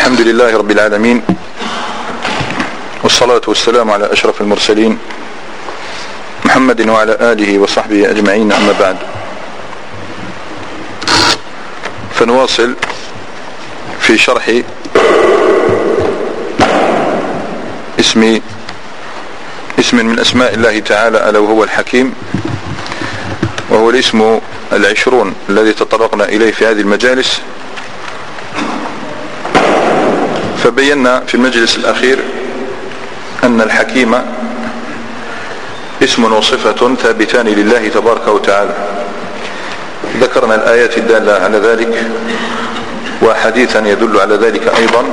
الحمد لله رب العالمين، والصلاة والسلام على أشرف المرسلين محمد وعلى آله وصحبه أجمعين، أما بعد. فنواصل في شرح اسم من أسماء الله تعالى، ألا وهو الحكيم، وهو الاسم 20 الذي تطرقنا إليه في هذه المجالس. فبينا في المجلس الأخير أن الحكيم اسم وصفة ثابتان لله تبارك وتعالى. ذكرنا الآيات الدالة على ذلك وحديثا يدل على ذلك أيضا،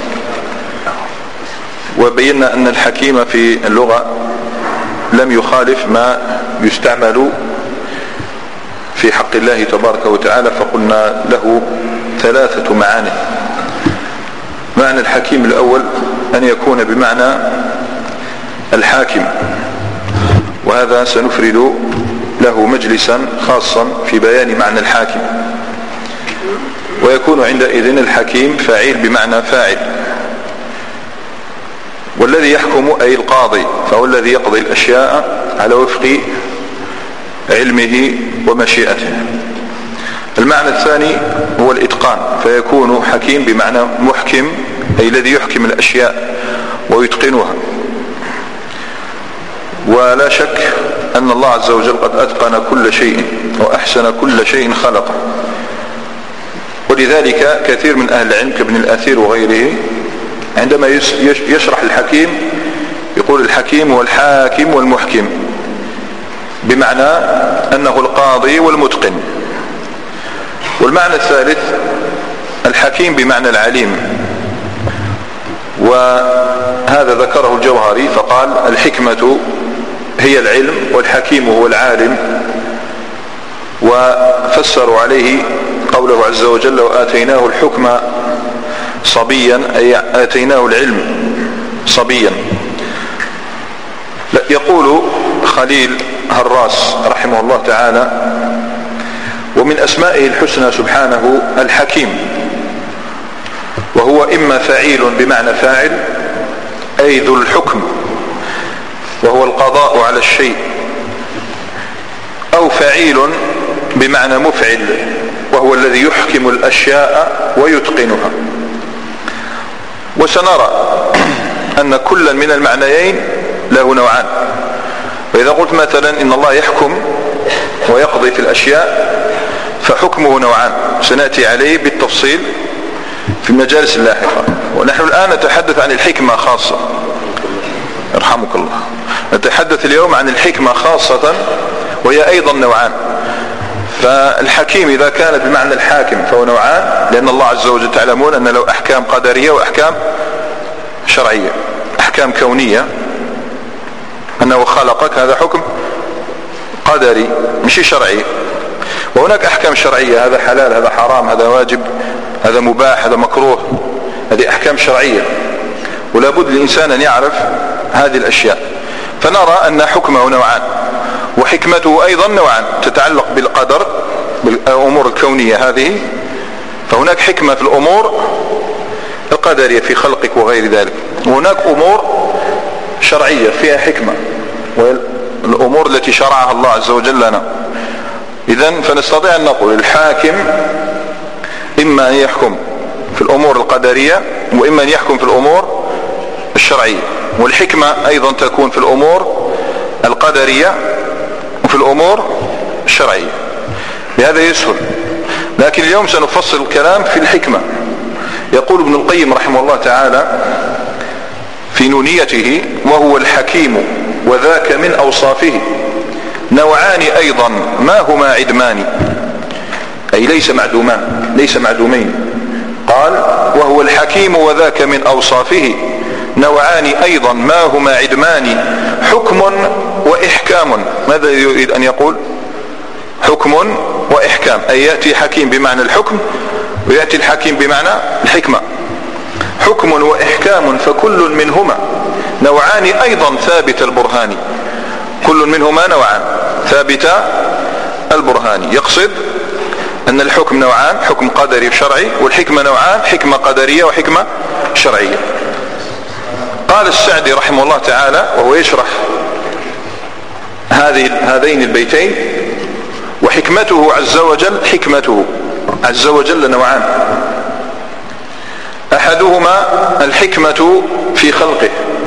وبينا أن الحكيم في اللغة لم يخالف ما يستعمل في حق الله تبارك وتعالى، فقلنا له 3 معاني. معنى الحكيم الأول أن يكون بمعنى الحاكم، وهذا سنفرد له مجلسا خاصا في بيان معنى الحاكم. ويكون عندئذ الحكيم فاعل بمعنى فاعل، والذي يحكم أي القاضي، فهو الذي يقضي الأشياء على وفق علمه ومشيئته. المعنى الثاني هو الإتقان، فيكون حكيم بمعنى محكم، أي الذي يحكم الأشياء ويتقنها. ولا شك أن الله عز وجل قد أتقن كل شيء وأحسن كل شيء خلقه، ولذلك كثير من أهل العلم كابن الأثير وغيره عندما يشرح الحكيم يقول الحكيم هو الحاكم والمحكم، بمعنى أنه القاضي والمتقن. والمعنى الثالث الحكيم بمعنى العليم، وهذا ذكره الجوهري فقال الحكمة هي العلم والحكيم هو العالم. وفسروا عليه قوله عز وجل وآتيناه الحكم صبيا، أي آتيناه العلم صبيا. يقول خليل هراس رحمه الله تعالى ومن أسمائه الحسنى سبحانه الحكيم، وهو إما فعيل بمعنى فاعل أي ذو الحكم، وهو القضاء على الشيء، أو فعيل بمعنى مفعل، وهو الذي يحكم الأشياء ويتقنها. وسنرى أن كلا من المعنيين له نوعان. وإذا قلت مثلا إن الله يحكم ويقضي في الأشياء فحكمه نوعان، سنأتي عليه بالتفصيل في المجالس اللاحقة. ونحن الآن نتحدث عن الحكمة خاصة، يرحمك الله. نتحدث اليوم عن الحكمة خاصة، وهي أيضا نوعان. فالحكيم إذا كان بمعنى الحاكم فهو نوعان، لأن الله عز وجل تعلمون أن له أحكام قدرية وأحكام شرعية. أحكام كونية أنه خلقك، هذا حكم قدري مش شرعي. وهناك أحكام شرعية، هذا حلال، هذا حرام، هذا واجب، هذا مباح، هذا مكروه. هذه أحكام شرعية، ولا بد للإنسان أن يعرف هذه الأشياء. فنرى أن حكمه نوعان، وحكمته أيضا نوعان، تتعلق بالقدر، بالأمور الكونية هذه. فهناك حكمة في الأمور القدرية في خلقك وغير ذلك، وهناك أمور شرعية فيها حكمة، والأمور التي شرعها الله عز وجل لنا. إذن فنستطيع أن نقول الحاكم إما أن يحكم في الأمور القدرية، وإما أن يحكم في الأمور الشرعية. والحكمة أيضا تكون في الأمور القدرية وفي الأمور الشرعية، بهذا يسهل. لكن اليوم سنفصل الكلام في الحكمة. يقول ابن القيم رحمه الله تعالى في نونيته وهو الحكيم وذاك من أوصافه نوعان أيضا ما هما عدمان، أي ليس معدومان، ليس معدومين. قال وهو الحكيم وذاك من أوصافه نوعان أيضا ما هما عدمان حكم وإحكام. ماذا يريد أن يقول؟ حكم وإحكام، أي يأتي حكيم بمعنى الحكم، ويأتي الحكيم بمعنى الحكمة. حكم وإحكام فكل منهما نوعان أيضا ثابت البرهان. كل منهما نوعان ثابت البرهان. يقصد أن الحكم نوعان، حكم قدري وشرعي، والحكمة نوعان، حكمة قدرية وحكمة شرعية. قال السعدي رحمه الله تعالى وهو يشرح هذين البيتين: وحكمته عز وجل نوعان: أحدهما الحكمة في خلقه،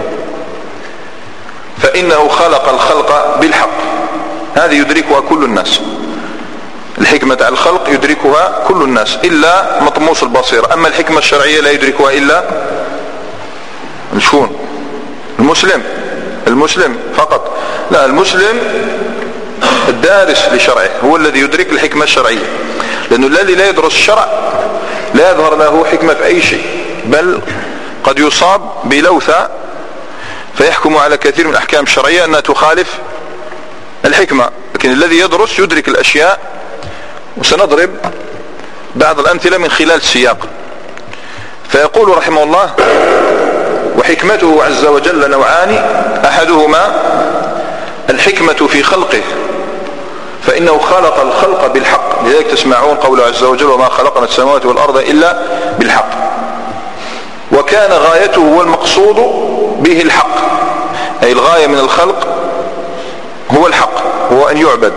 فإنه خلق الخلق بالحق، هذه يدركها كل الناس. الحكمة على الخلق يدركها كل الناس إلا مطموس البصيرة. أما الحكمة الشرعية لا يدركها إلا شكون؟ المسلم فقط. لا، المسلم الدارس لشرعه هو الذي يدرك الحكمة الشرعية، لأنه الذي لا يدرس الشرع لا يظهر له حكمة في أي شيء، بل قد يصاب بلوثة فيحكم على كثير من الأحكام الشرعية أنها تخالف الحكمة. لكن الذي يدرس يدرك الأشياء. وسنضرب بعض الأمثلة من خلال السياق. فيقول رحمه الله: وحكمته عز وجل نوعان: أحدهما الحكمة في خلقه، فإنه خلق الخلق بالحق، لذلك تسمعون قوله عز وجل: وما خلقنا السماوات والأرض إلا بالحق. وكان غايته والمقصود به الحق، أي الغاية من الخلق هو الحق، هو أن يعبد.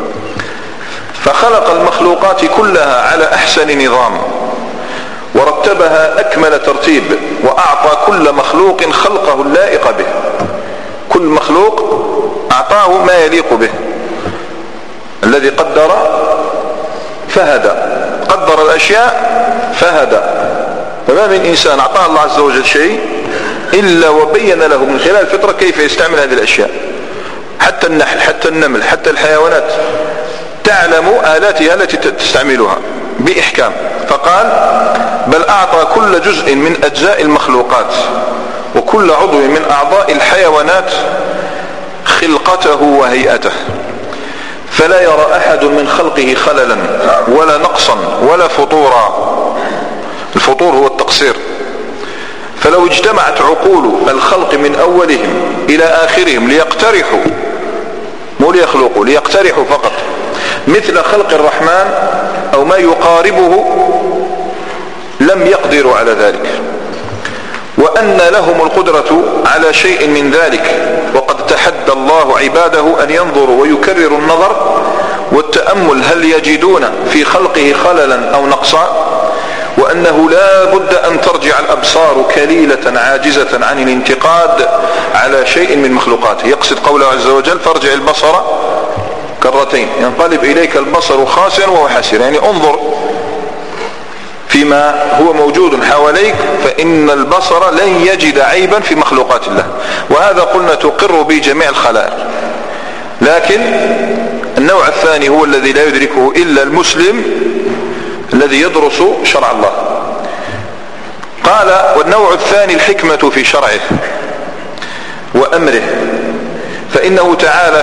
فخلق المخلوقات كلها على أحسن نظام، ورتبها أكمل ترتيب، وأعطى كل مخلوق خلقه اللائق به. كل مخلوق أعطاه ما يليق به. الذي قدر فهدى، قدر الأشياء فهدى. فما من إنسان أعطاه الله عز وجل شيء إلا وبين له من خلال الفطرة كيف يستعمل هذه الأشياء. حتى النحل، حتى النمل، حتى الحيوانات تعلم آلاتها التي تستعملها بإحكام. فقال: بل أعطى كل جزء من أجزاء المخلوقات وكل عضو من أعضاء الحيوانات خلقته وهيئته، فلا يرى أحد من خلقه خللا ولا نقصا ولا فطورا. الفطور هو التقصير. فلو اجتمعت عقول الخلق من أولهم إلى آخرهم ليقترحوا، مو ليخلقوا، ليقترحوا فقط مثل خلق الرحمن أو ما يقاربه، لم يقدروا على ذلك. وأن لهم القدرة على شيء من ذلك، وقد تحدى الله عباده أن ينظروا ويكرروا النظر والتأمل هل يجدون في خلقه خللا أو نقصا، وأنه لا بد أن ترجع الأبصار كليلة عاجزة عن الانتقاد على شيء من مخلوقاته. يقصد قوله عز وجل: فارجع البصر كرتين ينقلب إليك البصر خاسئا وهو حسير، يعني انظر فيما هو موجود حواليك، فإن البصر لن يجد عيبا في مخلوقات الله. وهذا قلنا تقر به جميع الخلائق. لكن النوع الثاني هو الذي لا يدركه إلا المسلم الذي يدرس شرع الله. قال: والنوع الثاني الحكمة في شرعه وأمره، فإنه تعالى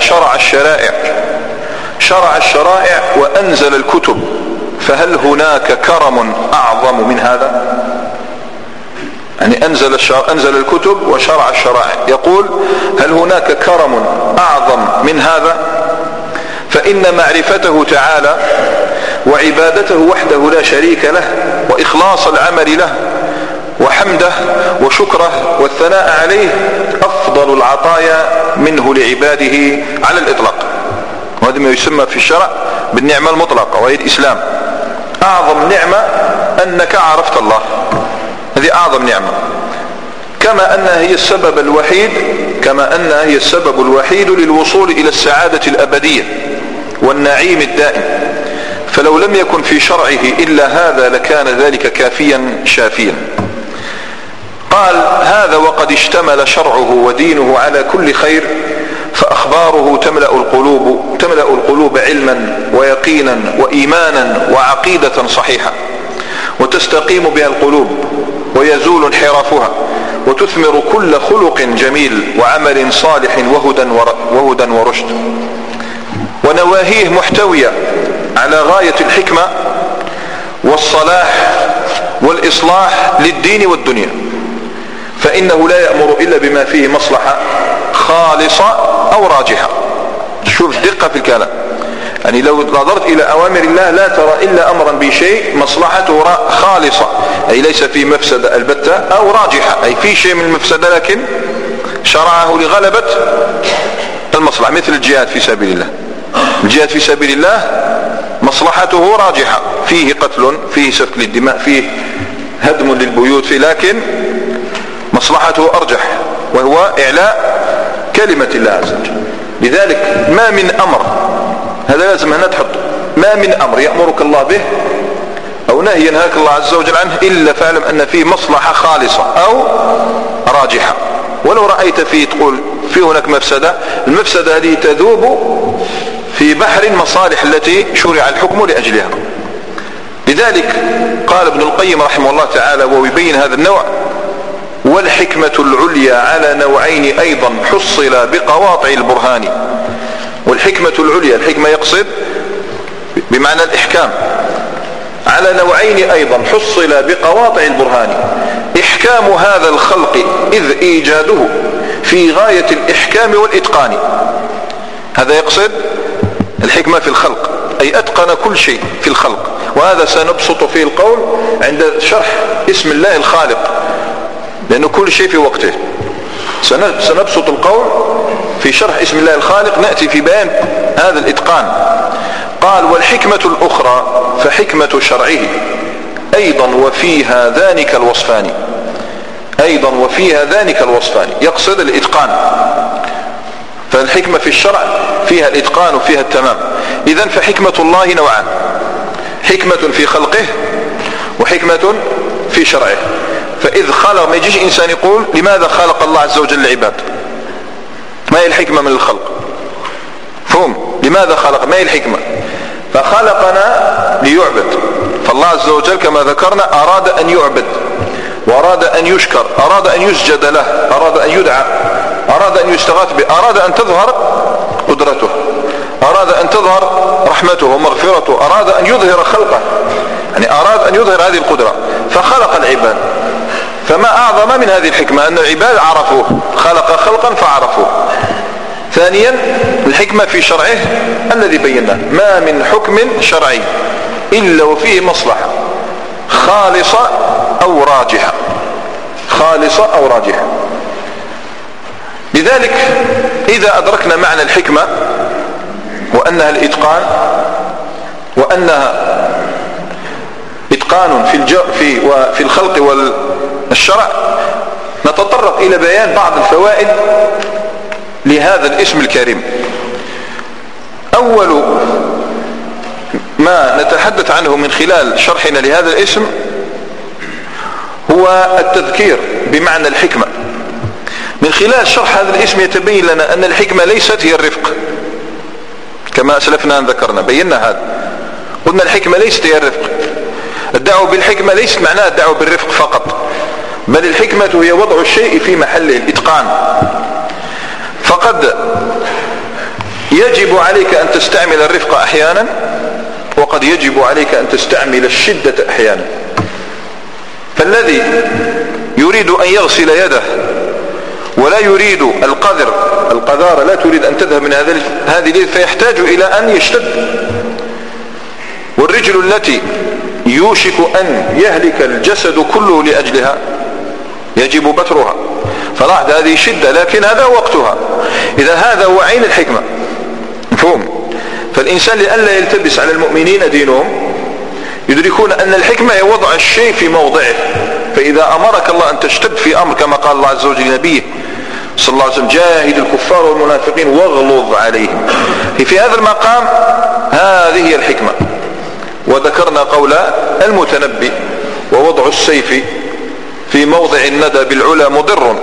شرع الشرائع وأنزل الكتب، فهل هناك كرم أعظم من هذا؟ يعني أنزل الكتب وشرع الشرائع. يقول: هل هناك كرم أعظم من هذا؟ فإن معرفته تعالى وعبادته وحده لا شريك له، وإخلاص العمل له وحمده وشكره والثناء عليه أفضل العطايا منه لعباده على الإطلاق. وهذا ما يسمى في الشرع بالنعمة المطلقة، وهي الإسلام. أعظم نعمة أنك عرفت الله، هذه أعظم نعمة. كما أنها هي السبب الوحيد للوصول إلى السعادة الأبدية والنعيم الدائم. فلو لم يكن في شرعه إلا هذا لكان ذلك كافيا شافيا. قال: هذا وقد اشتمل شرعه ودينه على كل خير، فأخباره تملأ القلوب علما ويقينا وإيمانا وعقيدة صحيحة، وتستقيم بها القلوب ويزول انحرافها، وتثمر كل خلق جميل وعمل صالح وهدى ورشد. ونواهيه محتوية على غاية الحكمة والصلاح والإصلاح للدين والدنيا، فإنه لا يأمر إلا بما فيه مصلحة خالصة أو راجحة. شوف دقة في الكلام، يعني لو نظرت إلى أوامر الله لا ترى إلا أمرا بشيء مصلحته خالصة، أي ليس في مفسدة البتة أو راجحة، أي في شيء من المفسدة لكن شرعه لغلبة المصلحة، مثل الجهاد في سبيل الله. الجهاد في سبيل الله مصلحته راجحة، فيه قتل، فيه سفك للدماء، فيه هدم للبيوت، فيه لكن مصلحته أرجح، وهو إعلاء كلمة الله عز وجل. لذلك ما من أمر، هذا لازم هنا تحط، ما من أمر يأمرك الله به أو نهي ينهاك الله عز وجل عنه إلا فاعلم أن فيه مصلحة خالصة أو راجحة. ولو رأيت فيه تقول فيه هناك مفسدة، المفسدة هذه تذوب في بحر المصالح التي شرع الحكم لأجلها. لذلك قال ابن القيم رحمه الله تعالى وهو يبين هذا النوع: والحكمة العليا على نوعين أيضا حصل بقواطع البرهان. والحكمة العليا، الحكمة يقصد بمعنى الإحكام، على نوعين أيضا حصل بقواطع البرهان. إحكام هذا الخلق إذ إيجاده في غاية الإحكام والإتقان. هذا يقصد الحكمة في الخلق، أي أتقن كل شيء في الخلق، وهذا سنبسط فيه القول عند شرح اسم الله الخالق، لأنه كل شيء في وقته. سنبسط القول في شرح اسم الله الخالق، نأتي في بيان هذا الإتقان. قال: والحكمة الأخرى فحكمة شرعه أيضا وفيها ذلك الوصفان. أيضا وفيها ذلك الوصفان، يقصد الإتقان. فالحكمة في الشرع فيها الإتقان وفيها التمام. إذن فحكمة الله نوعان: حكمة في خلقه وحكمة في شرعه. فإذ خلق، ما يجيش إنسان يقول لماذا خلق الله عز وجل العباد، ما هي الحكمة من الخلق؟ فهم لماذا خلق، ما هي الحكمة؟ فخلقنا ليعبد، فالله عز وجل كما ذكرنا أراد أن يعبد، وأراد أن يشكر، أراد أن يسجد له، أراد أن يدعى، أراد أن يستغاث به، أراد أن تظهر قدرته، أراد أن تظهر رحمته ومغفرته، أراد أن يظهر خلقه، يعني أراد أن يظهر هذه القدرة فخلق العباد. فما أعظم من هذه الحكمة أن العباد عرفوه، خلق خلقا فعرفوه. ثانيا الحكمة في شرعه الذي بيناه: ما من حكم شرعي إلا وفيه مصلحة خالصة أو راجحة، خالصة أو راجحة. لذلك إذا أدركنا معنى الحكمة وأنها الإتقان، وأنها إتقان في الخلق والشرع، نتطرق إلى بيان بعض الفوائد لهذا الاسم الكريم. أول ما نتحدث عنه من خلال شرحنا لهذا الاسم هو التذكير بمعنى الحكمة. من خلال شرح هذا الاسم يتبين لنا أن الحكمة ليست هي الرفق، كما أسلفنا أن ذكرنا بينا هذا، قلنا الحكمة ليست هي الرفق. الدعوة بالحكمة ليست معناها الدعوة بالرفق فقط، بل الحكمة هي وضع الشيء في محله، الإتقان. فقد يجب عليك أن تستعمل الرفق أحيانا، وقد يجب عليك أن تستعمل الشدة أحيانا. فالذي يريد أن يغسل يده ولا يريد القذارة لا تريد أن تذهب من هذه اليد، فيحتاج إلى أن يشتد. والرجل التي يوشك أن يهلك الجسد كله لأجلها يجب بترها، فلاحظ هذه شدة لكن هذا وقتها. إذا هذا هو عين الحكمة، مفهوم؟ فالإنسان لئلا يلتبس على المؤمنين دينهم يدركون أن الحكمة هي وضع الشيء في موضعه. فإذا أمرك الله أن تشتد في أمر كما قال الله عز وجل لنبيه صلى الله عليه وسلم: جاهد الكفار والمنافقين واغلظ عليهم، في هذا المقام هذه هي الحكمة. وذكرنا قول المتنبي: ووضع السيف في موضع الندى بالعلا مضر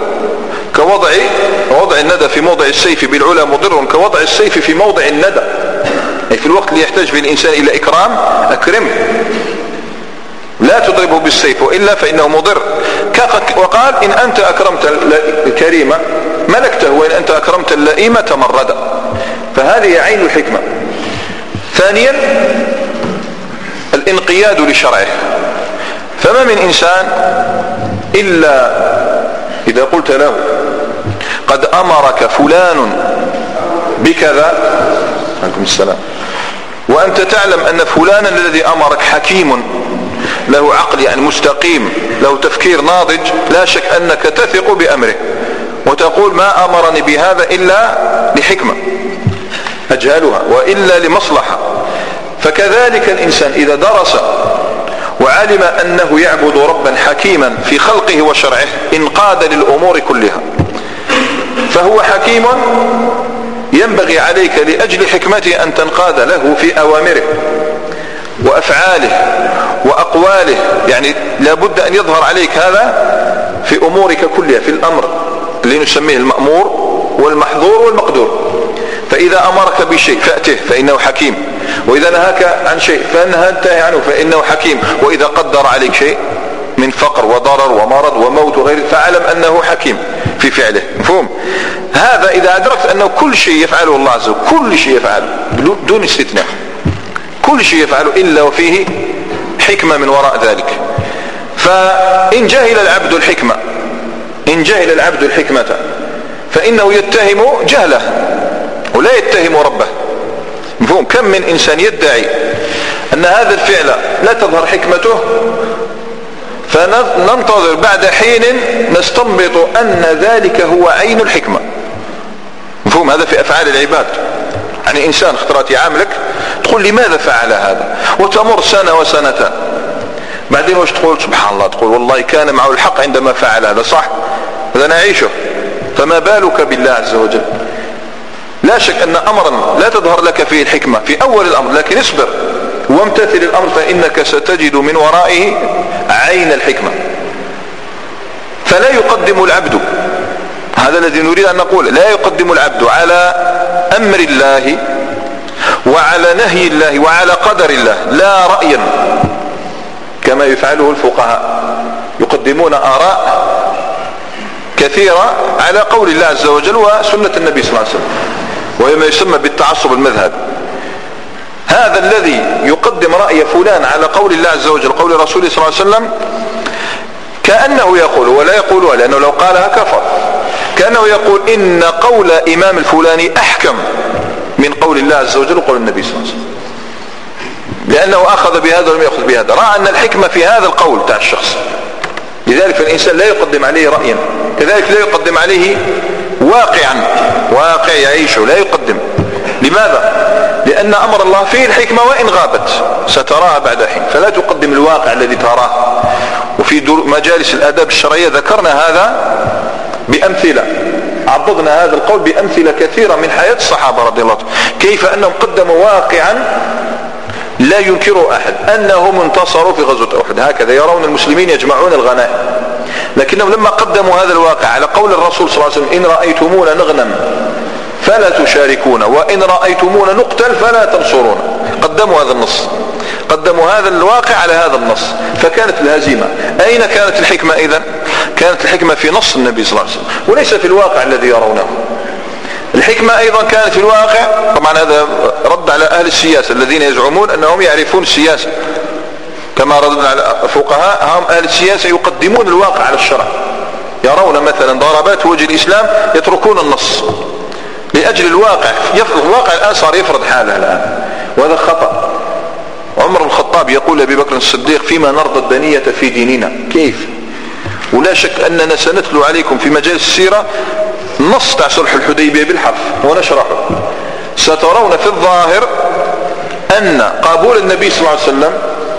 ووضع الندى في موضع السيف بالعلا مضر كوضع السيف في موضع الندى، أي في الوقت اللي يحتاج فيه الإنسان إلى إكرام أكرمه، لا تضربه بالسيف وإلا فإنه مضر. وقال: إن أنت أكرمت الكريم ملكته، وإن أنت أكرمت اللئيم تمرد. فهذه عين الحكمة. ثانيا الانقياد لشرعه. فما من إنسان إلا إذا قلت له: قد أمرك فلان بكذا، عليكم السلام، وأنت تعلم أن فلانا الذي أمرك حكيم له عقل يعني مستقيم، له تفكير ناضج، لا شك أنك تثق بأمره وتقول ما أمرني بهذا إلا لحكمة أجهلها وإلا لمصلحة. فكذلك الإنسان إذا درس وعلم أنه يعبد ربا حكيما في خلقه وشرعه انقاد للأمور كلها، فهو حكيم ينبغي عليك لأجل حكمته أن تنقاد له في أوامره وأفعاله وأقواله، يعني لابد أن يظهر عليك هذا في أمورك كلها، في الأمر اللي نسميه المأمور والمحظور والمقدور. فإذا أمرك بشيء فأته فإنه حكيم، وإذا نهاك عن شيء فانتهي عنه فإنه حكيم، وإذا قدر عليك شيء من فقر وضرر ومرض وموت وغيره فاعلم أنه حكيم في فعله. مفهوم؟ هذا إذا أدركت أنه كل شيء يفعله الله عز وجل، كل شيء يفعله بدون استثناء، كل شيء يفعله إلا وفيه حكمة من وراء ذلك. فإن جهل العبد الحكمة، إن جهل العبد الحكمة فإنه يتهم جهله ولا يتهم ربه. مفهوم؟ كم من إنسان يدعي أن هذا الفعل لا تظهر حكمته، فننتظر بعد حين نستنبط أن ذلك هو عين الحكمة. مفهوم؟ هذا في أفعال العباد. يعني إنسان اخترت يعاملك تقول لماذا فعل هذا، وتمر سنة وسنتان، بعدين وش تقول؟ سبحان الله، تقول والله كان معه الحق عندما فعل هذا، صح، هذا نعيشه، فما بالك بالله عز وجل. لا شك أن أمرا لا تظهر لك فيه الحكمة في أول الأمر، لكن اصبر وامتثل الأمر فإنك ستجد من ورائه عين الحكمة. فلا يقدم العبد، هذا الذي نريد أن نقول، لا يقدم العبد على أمر الله وعلى نهي الله وعلى قدر الله لا رأيا كما يفعله الفقهاء، يقدمون آراء كثيرة على قول الله عز وجل وسنة النبي صلى الله عليه وسلم، وهي ما يسمى بالتعصب المذهب. هذا الذي يقدم رأي فلان على قول الله عز وجل قول رسوله صلى الله عليه وسلم كأنه يقول، ولا يقولها لأنه لو قالها كفر، كأنه يقول إن قول إمام الفلاني أحكم من قول الله عز وجل وقول النبي صلى الله عليه وسلم، لأنه أخذ بهذا ولم يأخذ بهذا، رأى أن الحكمة في هذا القول تاع الشخص. لذلك فالإنسان لا يقدم عليه رأيا، كذلك لا يقدم عليه واقع يعيشه، لا يقدم. لماذا؟ لأن أمر الله فيه الحكمة وإن غابت ستراها بعد حين، فلا تقدم الواقع الذي تراه. وفي مجالس الآداب الشرعية ذكرنا هذا بأمثلة، عضدنا هذا القول بأمثلة كثيرة من حياة الصحابة رضي الله عنهم، كيف أنهم قدموا واقعا لا ينكره أحد، أنهم انتصروا في غزوة أحد، هكذا يرون المسلمين يجمعون الغنائم، لكنهم لما قدموا هذا الواقع على قول الرسول صلى الله عليه وسلم إن رأيتمونا نغنم فلا تشاركون وإن رأيتمونا نقتل فلا تنصرون، قدموا هذا النص، قدموا هذا الواقع على هذا النص، فكانت الهزيمة. أين كانت الحكمة إذن؟ كانت الحكمة في نص النبي صلى الله عليه وسلم وليس في الواقع الذي يرونه. الحكمة أيضا كانت في الواقع، طبعا هذا رد على أهل السياسة الذين يزعمون أنهم يعرفون السياسة، كما ردنا على الفقهاء، هم أهل السياسة يقدمون الواقع على الشرع، يرون مثلا ضربات وجه الإسلام يتركون النص لأجل الواقع. الواقع الآن صار يفرض حاله الآن، وهذا خطأ. عمر الخطاب يقول لأبي بكر الصديق فيما نرضى الدنية في ديننا، كيف؟ ولا شك أننا سنتلو عليكم في مجال السيرة نص تاع صلح الحديبية بالحرف ونشرحه، سترون في الظاهر أن قبول النبي صلى الله عليه وسلم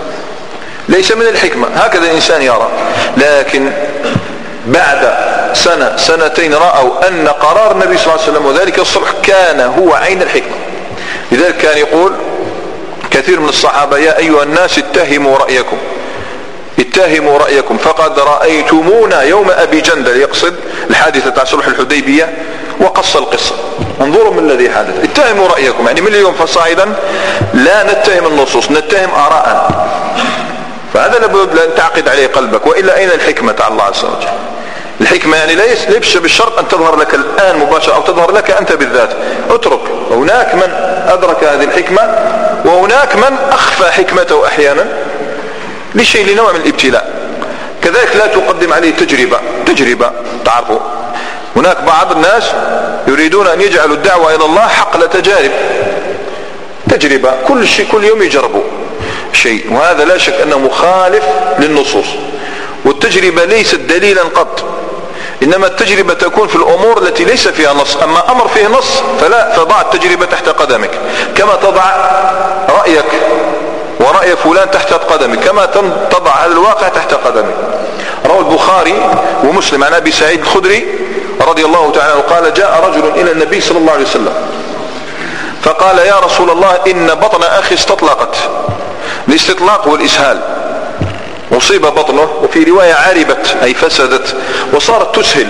ليس من الحكمة، هكذا الإنسان يرى، لكن بعد سنة سنتين رأوا أن قرار النبي صلى الله عليه وسلم وذلك الصلح كان هو عين الحكمة. لذلك كان يقول كثير من الصحابة يا أيها الناس اتهموا رأيكم، اتهموا رأيكم فقد رأيتمونا يوم أبي جندل، يقصد الحادثة تاع صلح الحديبية وقص القصة، انظروا من الذي حدث، اتهموا رأيكم، يعني من اليوم فصاعدا لا نتهم النصوص، نتهم آراءنا. فهذا لابد أن تعقد عليه قلبك، وإلا أين الحكمة تاع الله عز وجل؟ الحكمة يعني ليس بالشرط أن تظهر لك الآن مباشرة أو تظهر لك أنت بالذات، اترك، هناك من أدرك هذه الحكمة وهناك من أخفى حكمته أحيانا لشيء، لنوع من الابتلاء. كذلك لا تقدم عليه تجربة، تعرفوا هناك بعض الناس يريدون أن يجعلوا الدعوة إلى الله حقل تجارب، تجربة، كل شيء كل يوم يجربوا شيء، وهذا لا شك أنه مخالف للنصوص. والتجربة ليست دليلا قط، إنما التجربة تكون في الأمور التي ليس فيها نص. أما أمر فيه نص فضع التجربة تحت قدمك، كما تضع رأيك ورأي فلان تحت قدمك، كما تضع هذا الواقع تحت قدمك. روى البخاري ومسلم عن أبي سعيد الخدري رضي الله تعالى عنه قال: جاء رجل إلى النبي صلى الله عليه وسلم فقال: يا رسول الله، إن بطن أخي استطلقت. الاستطلاق والإسهال، أصيب بطنه، وفي رواية عربت أي فسدت وصارت تسهل.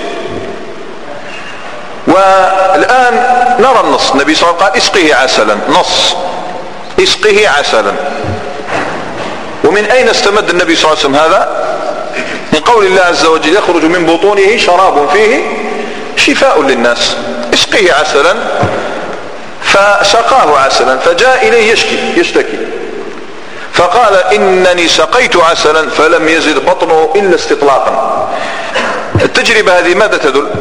والآن نرى النص، النبي صلى الله عليه وسلم قال: اسقه عسلا، نص اسقه عسلا. ومن أين استمد النبي صلى الله عليه وسلم هذا؟ من قول الله عز وجل: يخرج من بطونه شراب فيه شفاء للناس. اسقه عسلا، فسقاه عسلا، فجاء إليه يشتكي فقال: إنني سقيت عسلا فلم يزد بطنه إلا استطلاقا. التجربة هذه ماذا تدل؟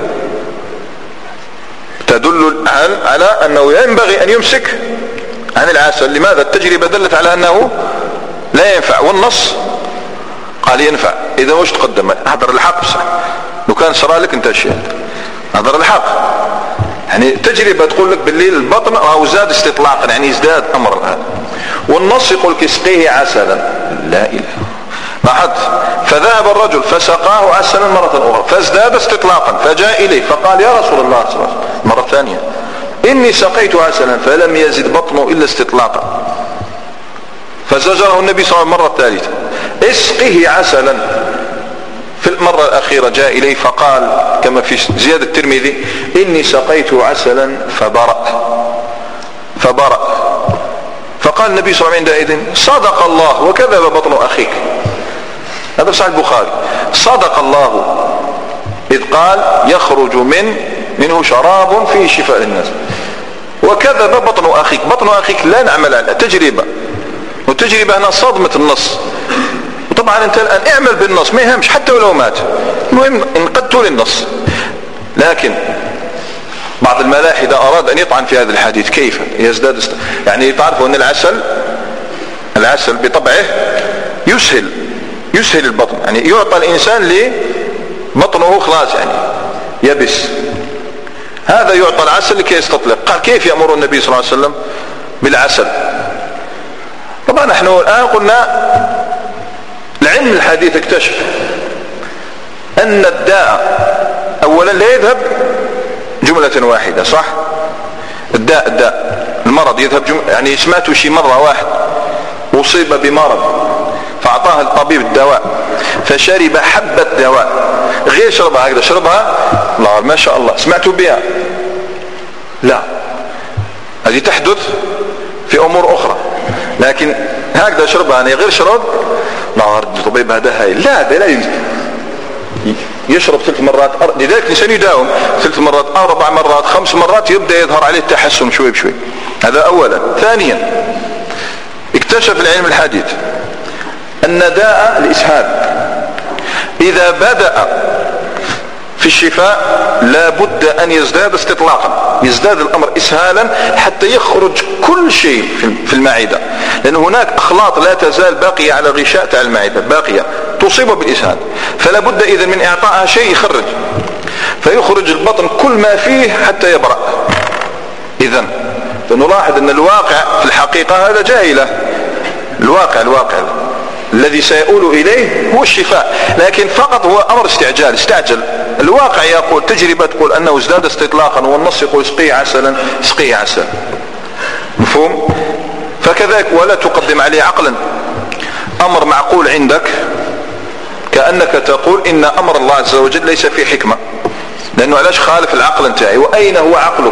تدل على أنه ينبغي أن يمسك عن العسل. لماذا؟ التجربة دلت على أنه لا ينفع، والنص قال ينفع. إذا وش تقدم؟ احضر الحق. بصح لو كان صار لك انت الشيء، احضر الحق. يعني تجربة تقول لك بالليل البطن أو زاد استطلاقا، يعني ازداد أمر هذا. والنص يقول اسقيه عسلا. لا إله. لاحظت؟ فذهب الرجل فسقاه عسلا مرة أخرى فازداد استطلاقا، فجاء إليه فقال: يا رسول الله صلى الله عليه وسلم مرة ثانية: إني سقيت عسلا فلم يزد بطنه إلا استطلاقا. فزجره النبي صلى الله عليه وسلم مرة ثالثة: اسقه عسلا. في المرة الأخيرة جاء إليه فقال كما في زيادة الترمذي: إني سقيت عسلا فبرأ. فقال النبي صلى الله عليه وسلم عندئذ: صدق الله وكذب بطن أخيك. هذا صحيح البخاري. صدق الله إذ قال: يخرج منه شراب فيه شفاء للناس، وكذب بطن أخيك. بطن أخيك لا نعمل على تجربة، والتجربة هنا صدمة النص. وطبعا انت الآن اعمل بالنص، ما يهمش حتى ولو مات، المهم انقدتوا للنص. لكن بعض الملاحدة أراد أن يطعن في هذا الحديث. كيف يزداد يعني تعرفوا أن العسل بطبعه يسهل البطن، يعني يعطى الإنسان لبطنه خلاص يعني يبس، هذا يعطى العسل لكي يستطلق. قال: كيف يأمر النبي صلى الله عليه وسلم بالعسل؟ طبعا نحن الآن قلنا العلم الحديث اكتشف أن الداء أولا لا يذهب جملة واحدة، صح؟ الداء المرض يذهب يعني سمعتوا شي مرة واحد أصيب بمرض فأعطاه الطبيب الدواء فشرب حبة دواء، غير شربها هكذا، شربها الله ما شاء الله سمعتوا بها، لا، هذه تحدث في أمور أخرى. لكن هكذا شربها يعني غير شرب لا، الطبيب هذا هاي لا، لا يمكن يشرب 3 مرات. لذلك الإنسان يداوم 3 مرات 4 مرات 5 مرات يبدأ يظهر عليه التحسن شوي بشوي. هذا أولا. ثانيا اكتشف العلم الحديث أن داء الإسهال إذا بدأ في الشفاء لا بد أن يزداد استطلاقا، يزداد الأمر إسهالا حتى يخرج كل شيء في المعدة، لأن هناك أخلاط لا تزال باقية على الغشاء تاع المعدة، باقية تصيب بالإسهال، فلا بد إذن من إعطائها شيء يخرج، فيخرج البطن كل ما فيه حتى يبرأ. إذن فنلاحظ أن الواقع في الحقيقة هذا جاهلة، الواقع الذي سيؤول إليه هو الشفاء، لكن فقط هو أمر استعجل. الواقع يقول، تجربة تقول أنه ازداد استطلاقا، والنص يقول اسقيه عسلا، اسقيه عسلا. مفهوم؟ فكذلك ولا تقدم عليه عقلا، أمر معقول عندك كأنك تقول إن أمر الله عز وجل ليس فيه حكمة، لأنه علاش خالف العقل انتاعي. وأين هو عقلك؟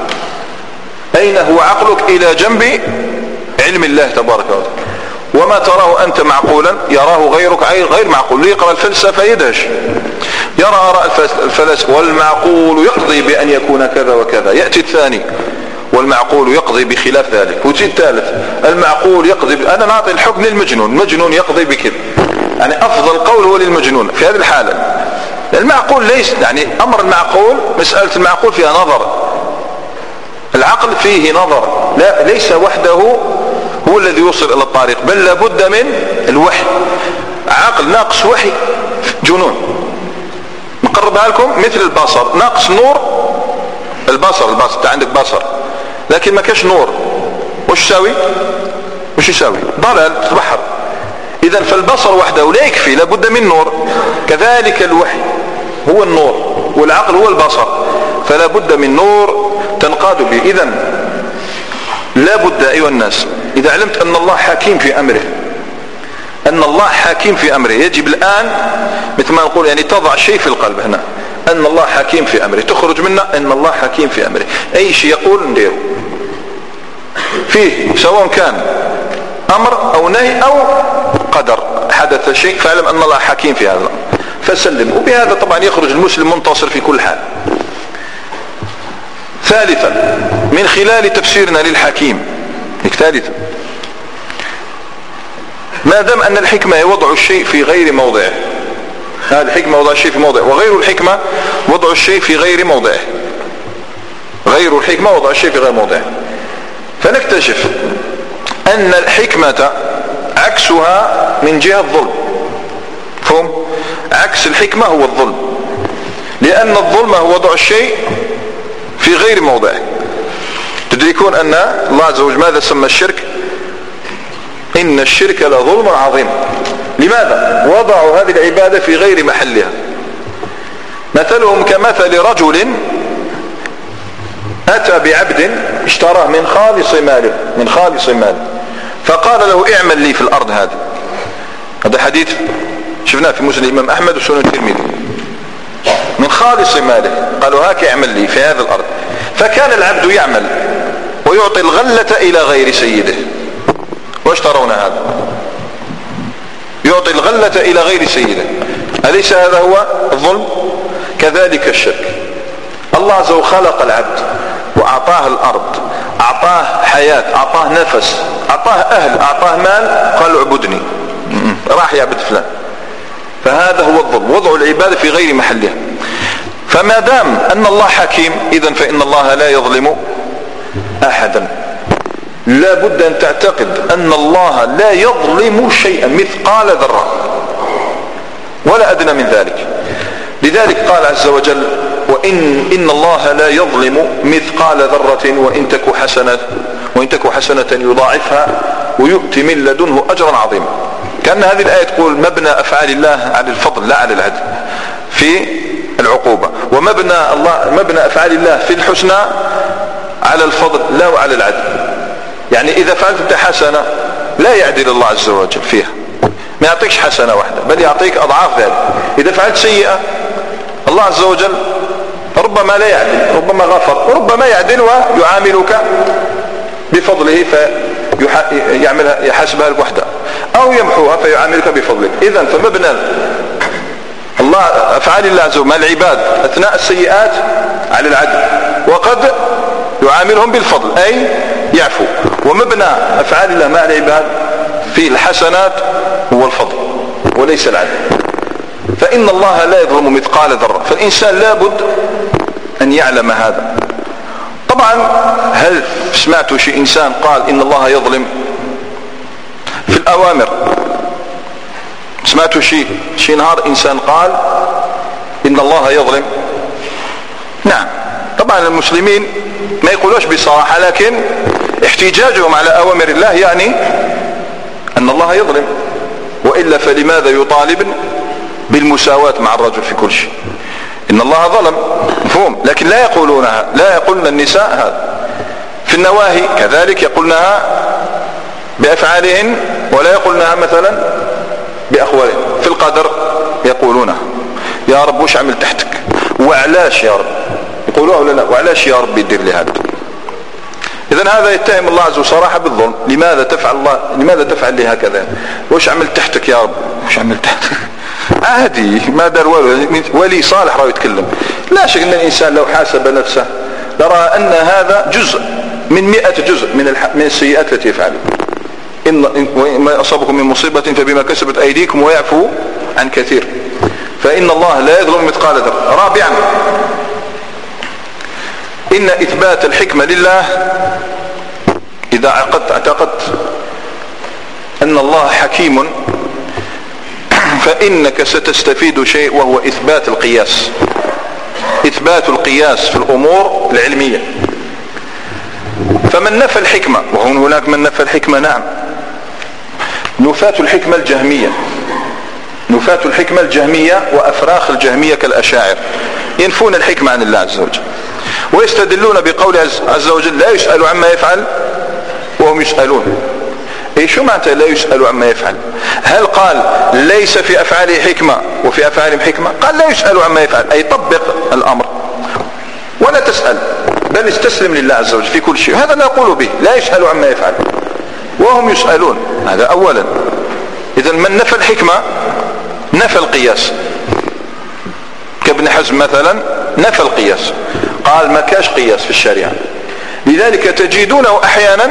أين هو عقلك إلى جنب علم الله تبارك وتعالى؟ وما تراه أنت معقولا يراه غيرك غير معقول. يقرأ الفلسفة يدهش، يرى آراء الفلاسفة، والمعقول يقضي بأن يكون كذا وكذا. يأتي الثاني والمعقول يقضي بخلاف ذلك، وتي الثالث المعقول يقضي أنا نعطي الحكم للمجنون، المجنون يقضي بكذا. يعني أفضل قول هو للمجنون في هذه الحالة. المعقول ليس يعني أمر المعقول، مسألة المعقول فيها نظر، العقل فيه نظر، لا ليس وحده هو الذي يوصل إلى الطريق، بل لابد من الوحي. عقل ناقص وحي جنون. نقربها لكم مثل البصر ناقص نور. البصر انت عندك بصر لكن ما كاش نور، وش يساوي؟ ضلال، تتبحر. إذن فالبصر وحده لا يكفي، لابد من نور. كذلك الوحي هو النور والعقل هو البصر، فلا بد من نور تنقاد به. إذن لا بد أيها الناس، إذا علمت أن الله حكيم في أمره، يجب الآن مثل ما نقول يعني تضع شيء في القلب هنا، أن الله حكيم في أمره، تخرج منا أن الله حكيم في أمره. أي شيء يقول نديره فيه، سواء كان أمر أو نهي أو قدر، حدث شيء فاعلم أن الله حكيم في هذا الأمر فسلم. وبهذا طبعا يخرج المسلم منتصر في كل حال. ثالثا من خلال تفسيرنا للحكيم، ثالثا ما دام أن الحكمة هي وضع الشيء في غير موضعه، هذه الحكمة وضع الشيء في موضعه، وغير الحكمة وضع الشيء في غير موضعه. غير الحكمة وضع الشيء في غير موضعه. فنكتشف أن الحكمة عكسها من جهة الظلم. فهم؟ عكس الحكمة هو الظلم، لأن الظلم هو وضع الشيء في غير موضعه. تدركون أن الله عز وجل ماذا سمى الشرك؟ إن الشرك لظلم عظيم. لماذا؟ وضعوا هذه العبادة في غير محلها. مثلهم كمثل رجل أتى بعبد اشتراه من خالص ماله فقال له اعمل لي في الأرض هذه. هذا حديث شفناه في مسند الإمام أحمد وسنن الترمذي. من خالص ماله قالوا هاك اعمل لي في هذه الأرض. فكان العبد يعمل ويعطي الغلة إلى غير سيده. واشترون هذا، يعطي الغلة إلى غير سيده. أليس هذا هو الظلم؟ كذلك الشرك. الله عز وجل خلق العبد وأعطاه الأرض، أعطاه حياة، أعطاه نفس، أعطاه أهل، أعطاه مال، قال اعبدني، راح يعبد فلان. فهذا هو الظلم، وضع العبادة في غير محلها. فما دام أن الله حكيم، إذن فإن الله لا يظلم أحدا. لا بد أن تعتقد أن الله لا يظلم شيئا مثقال ذرة ولا أدنى من ذلك. لذلك قال عز وجل إن الله لا يظلم مثقال ذرة وإن تك حسنة يضاعفها ويؤتي من لدنه أجرا عظيما. كأن هذه الآية تقول مبنى أفعال الله على الفضل لا على العدل في العقوبة، مبنى أفعال الله في الحسنى على الفضل لا وعلى العدل. يعني إذا فعلت انت حسنة لا يعدل الله عز وجل فيها، ما يعطيكش حسنة واحدة بل يعطيك أضعاف ذلك. إذا فعلت سيئة الله عز وجل ربما لا يعدل، ربما غفر، ربما يعدل ويعاملك بفضله يحاسبها لك وحده، أو يمحوها فيعاملك بفضله. إذن فمبنى الله أفعال الله عز وجل مع العباد أثناء السيئات على العدل، وقد يعاملهم بالفضل أي يعفو. ومبنى أفعال الله مع العباد في الحسنات هو الفضل وليس العدل. فإن الله لا يظلم مثقال ذرة، فالإنسان لابد أن يعلم هذا. طبعا هل سمعت شيء إنسان قال إن الله يظلم في الأوامر؟ سمعت شيء نهار إنسان قال إن الله يظلم؟ نعم طبعا المسلمين ما يقولوش بصراحة، لكن احتجاجهم على أوامر الله يعني أن الله يظلم، وإلا فلماذا يطالب بالمساواة مع الرجل في كل شيء؟ إن الله ظلم مفهوم، لكن لا يقولن النساء هذا. في النواهي كذلك يقولنها بأفعالهن ولا يقولنها مثلا بأقوالهن. في القدر يقولونها يا رب وش عمل تحتك، وعلاش يا رب، يقولوها ولا لا، وعلاش يا رب يدير لي هذا. إذن هذا يتهم الله عز وجل صراحة بالظلم. لماذا تفعل لي هكذا؟ وش عمل تحتك يا رب، وش عمل تحتك؟ عادي ما دار ولي صالح رأى يتكلم. لا شك أن الإنسان لو حاسب نفسه لرى أن هذا جزء من 100 جزء من السيئات التي يفعلها. وما أصابكم من مصيبة فبما كسبت أيديكم ويعفو عن كثير. فإن الله لا يظلم مثقال ذرة. رابعا إن إثبات الحكمة لله إذا اعتقدت أن الله حكيم فإنك ستستفيد شيء، وهو إثبات القياس، إثبات القياس في الأمور العلمية. فمن نفى الحكمة، وهناك من نفى الحكمة، نعم، نفاة الحكمة الجهمية، نفاة الحكمة الجهمية وأفراخ الجهمية كالأشاعر ينفون الحكمة عن الله عز وجل، ويستدلون بقول عز وجل لا يسأل عما يفعل وهم يسألون. اي شو معنى لا يسأل عما يفعل؟ هل قال ليس في أفعاله حكمة وفي أفعالهم حكمة؟ قال لا يسأل عما يفعل، أي طبق الأمر ولا تسأل، بل استسلم لله عز وجل في كل شيء. هذا نقول به، لا يسأل عما يفعل وهم يسألون. هذا أولا. إذا من نفى الحكمة نفى القياس، كابن حزم مثلا نفى القياس، قال ما كاش قياس في الشريعة. لذلك تجدونه أحيانا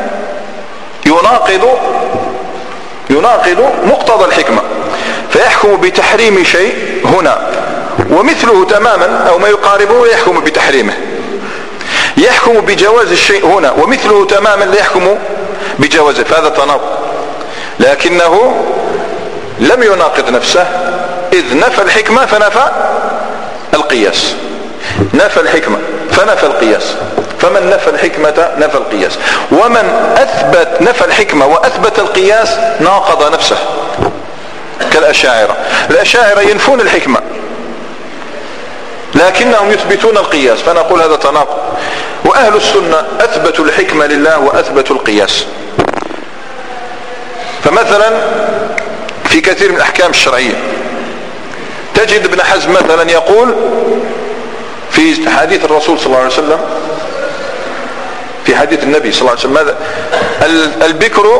يناقض مقتضى الحكمة، فيحكم بتحريم شيء هنا ومثله تماما أو ما يقاربه يحكم بتحريمه، يحكم بجواز الشيء هنا ومثله تماما لا يحكم بجوازه، فهذا تناقض. لكنه لم يناقض نفسه، إذ نفى الحكمة فنفى القياس، نفى الحكمة فنفى القياس. فمن نفى الحكمة نفى القياس، ومن أثبت نفى الحكمة وأثبت القياس ناقض نفسه كالأشاعرة. الأشاعرة ينفون الحكمة لكنهم يثبتون القياس، فنقول هذا تناقض. وأهل السنة أثبتوا الحكمة لله وأثبتوا القياس. فمثلا في كثير من الأحكام الشرعية تجد ابن حزم مثلا يقول في حديث الرسول صلى الله عليه وسلم، في حديث النبي صلى الله عليه وسلم، ماذا؟ البكر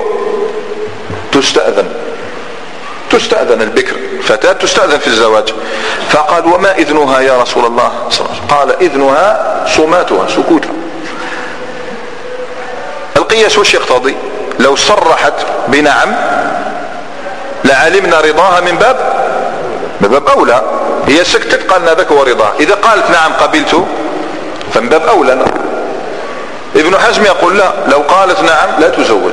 تستأذن البكر، فتاة تستأذن في الزواج. فقال وما إذنها يا رسول الله صلى الله عليه وسلم؟ قال إذنها صماتها، سكوتها. القياس وش يقتضي؟ لو صرحت بنعم لعلمنا رضاها من باب أولى. هي سكتت قالنا ذاك هو رضاها، إذا قالت نعم قبلت فمن باب أولى. ابن حزم يقول لا، لو قالت نعم لا تزوج.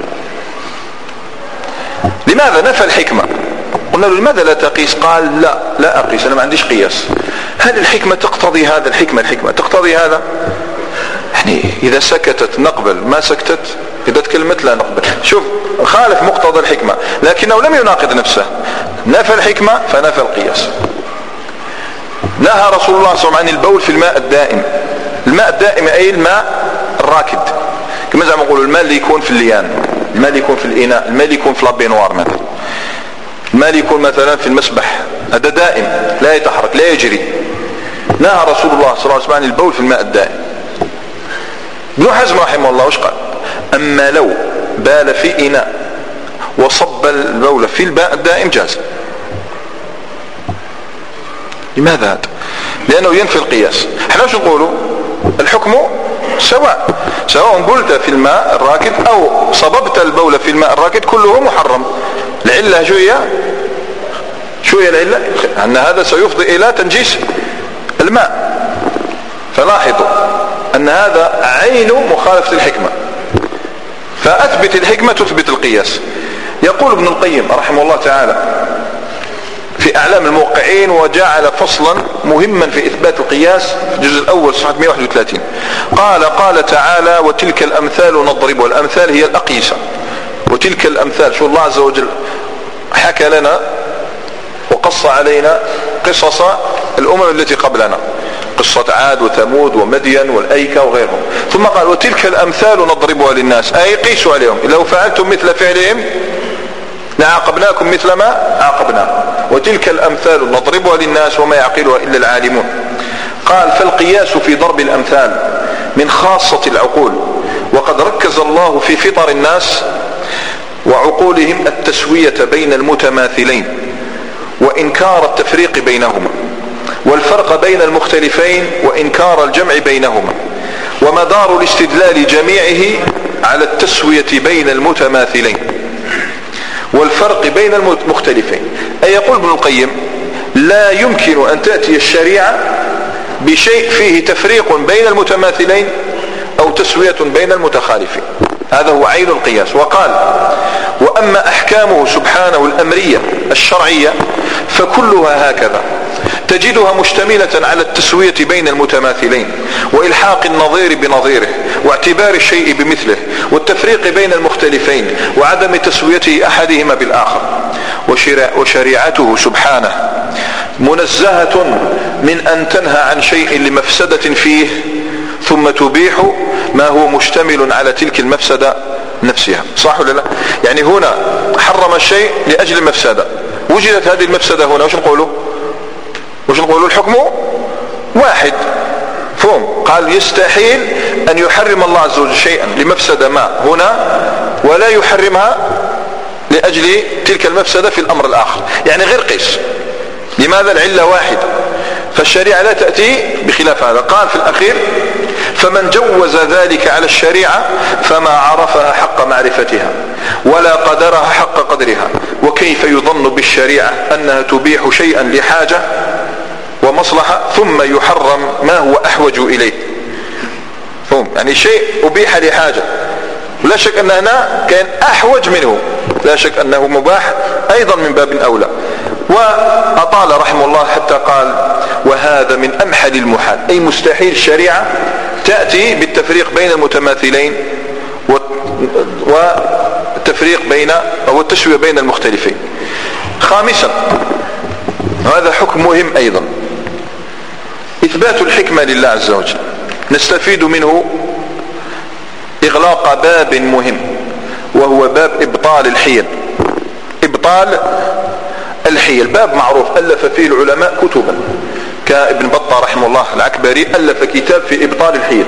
لماذا؟ نفى الحكمة. قلنا له لماذا لا تقيس؟ قال لا أقيس، أنا ما عنديش قياس. هل الحكمة تقتضي هذا؟ الحكمة تقتضي هذا. يعني إذا سكتت نقبل، ما سكتت إذا تكلمت لا نقبل. شوف، خالف مقتضى الحكمة لكنه لم يناقض نفسه، نفى الحكمة فنفى القياس. نهى رسول الله صلى الله عليه وسلم عن البول في الماء الدائم. الماء الدائم أي الماء الراكد، كما زعما نقولوا الماء اللي يكون في الليان، الماء اللي يكون في الإناء، الماء اللي يكون في لابينوار مثلا، الماء اللي يكون مثلا في المسبح، هذا دائم لا يتحرك لا يجري. نهى رسول الله صلى الله عليه وسلم عن البول في الماء الدائم. ابن حزم رحمه الله وش قال؟ أما لو بال في إناء وصب البول في الماء الدائم جاز. لماذا هذا؟ لأنه ينفي القياس. احنا وش نقولوا؟ الحكم سواء بلت في الماء الراكد أو صببت البول في الماء الراكد كله محرم. العلة شو هي العلة؟ أن هذا سيفضي إلى تنجيس الماء. فلاحظوا أن هذا عين مخالفة الحكمة، فأثبت الحكمة تثبت القياس. يقول ابن القيم رحمه الله تعالى في أعلام الموقعين، وجعل فصلا مهما في إثبات القياس في الجزء الأول صفحة 131، قال تعالى وتلك الأمثال نضربها. الأمثال هي الأقيسة، وتلك الأمثال شو الله عز وجل حكى لنا وقص علينا قصص الأمم التي قبلنا، قصة عاد وثمود ومدين والأيكة وغيرهم. ثم قال وتلك الأمثال نضربها للناس، أي قيسوا عليهم، لو فعلتم مثل فعلهم لعاقبناكم مثل ما عاقبنا. وتلك الأمثال نضربها للناس وما يعقلها إلا العالمون. قال فالقياس في ضرب الأمثال من خاصة العقول، وقد ركز الله في فطر الناس وعقولهم التسوية بين المتماثلين وإنكار التفريق بينهما، والفرق بين المختلفين وإنكار الجمع بينهما، ومدار الاستدلال جميعه على التسوية بين المتماثلين والفرق بين المختلفين. أي يقول ابن القيم لا يمكن أن تأتي الشريعة بشيء فيه تفريق بين المتماثلين أو تسوية بين المتخالفين. هذا هو عين القياس. وقال وأما أحكامه سبحانه الأمرية الشرعية فكلها هكذا، تجدها مشتملة على التسوية بين المتماثلين وإلحاق النظير بنظيره واعتبار الشيء بمثله والتفريق بين المختلفين وعدم تسويته أحدهما بالآخر. وشريعته سبحانه منزهة من أن تنهى عن شيء لمفسدة فيه ثم تبيح ما هو مشتمل على تلك المفسدة نفسها. صح ولا لا؟ يعني هنا حرم الشيء لأجل المفسدة، وجدت هذه المفسدة هنا، وش نقوله الحكم واحد. فهم قال يستحيل أن يحرم الله عز وجل شيئا لمفسدة ما هنا ولا يحرمها لأجل تلك المفسدة في الأمر الآخر، يعني غير قيس. لماذا؟ العلة واحدة، فالشريعة لا تأتي بخلاف هذا. قال في الأخير فمن جوز ذلك على الشريعة فما عرفها حق معرفتها ولا قدرها حق قدرها، وكيف يظن بالشريعة أنها تبيح شيئا لحاجة ومصلحة ثم يحرم ما هو أحوج إليه. فهم يعني شيء أبيح لحاجة ولا شك أن هنا كان أحوج منه، لا شك أنه مباح أيضا من باب أولى. وأطال رحمه الله حتى قال وهذا من أمحل المحال، أي مستحيل الشريعة تأتي بالتفريق بين المتماثلين والتفريق بين أو التسوية بين المختلفين. خامسا، هذا حكم مهم أيضا، إثبات الحكمة لله عز وجل. نستفيد منه إغلاق باب مهم وهو باب إبطال الحيل. إبطال الحيل باب معروف ألف فيه العلماء كتبا، كابن بطة رحمه الله العكبري ألف كتاب في إبطال الحيل.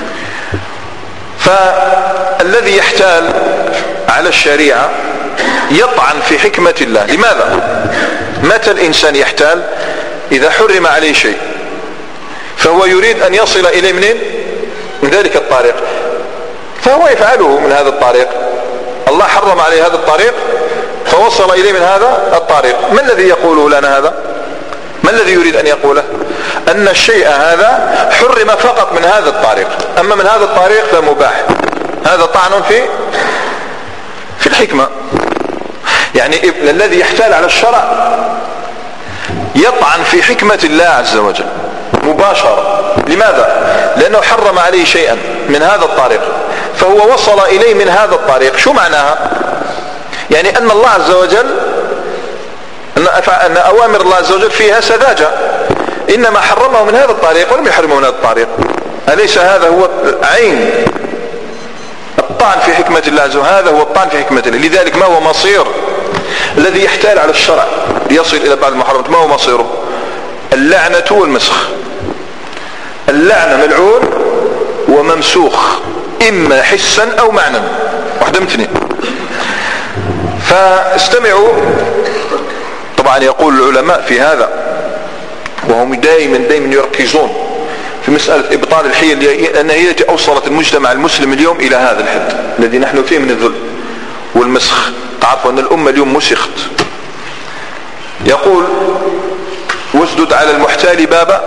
فالذي يحتال على الشريعة يطعن في حكمة الله. لماذا؟ متى الإنسان يحتال؟ إذا حرم عليه شيء فهو يريد أن يصل إليه من ذلك الطريق، فهو يفعله من هذا الطريق. الله حرم عليه هذا الطريق فوصل إليه من هذا الطريق. ما الذي يقوله لنا هذا؟ ما الذي يريد أن يقوله؟ أن الشيء هذا حرم فقط من هذا الطريق، أما من هذا الطريق فمباح. هذا طعن في الحكمة. يعني الذي يحتال على الشرع يطعن في حكمة الله عز وجل مباشرة. لماذا؟ لأنه حرم عليه شيئا من هذا الطريق فهو وصل إليه من هذا الطريق. شو معناها؟ يعني أن الله عز وجل أن أوامر الله عز وجل فيها سذاجة، إنما حرمه من هذا الطريق ولم يحرمه من هذا الطريق. أليس هذا هو عين الطعن في حكمة الله عز وجل؟ هذا هو الطعن في حكمة الله. لذلك ما هو مصير الذي يحتال على الشرع ليصل إلى بعض المحرمات؟ ما هو مصيره؟ اللعنة والمسخ. اللعنة ملعون وممسوخ إما حسا أو معنى، واحدة من اثنين. فاستمعوا. طبعا يقول العلماء في هذا وهم دائما يركزون في مسألة إبطال الحيل، لأن هي التي أوصلت المجتمع المسلم اليوم إلى هذا الحد الذي نحن فيه من الذل والمسخ. تعرفوا أن الأمة اليوم مسخت. يقول واسدد على المحتال باب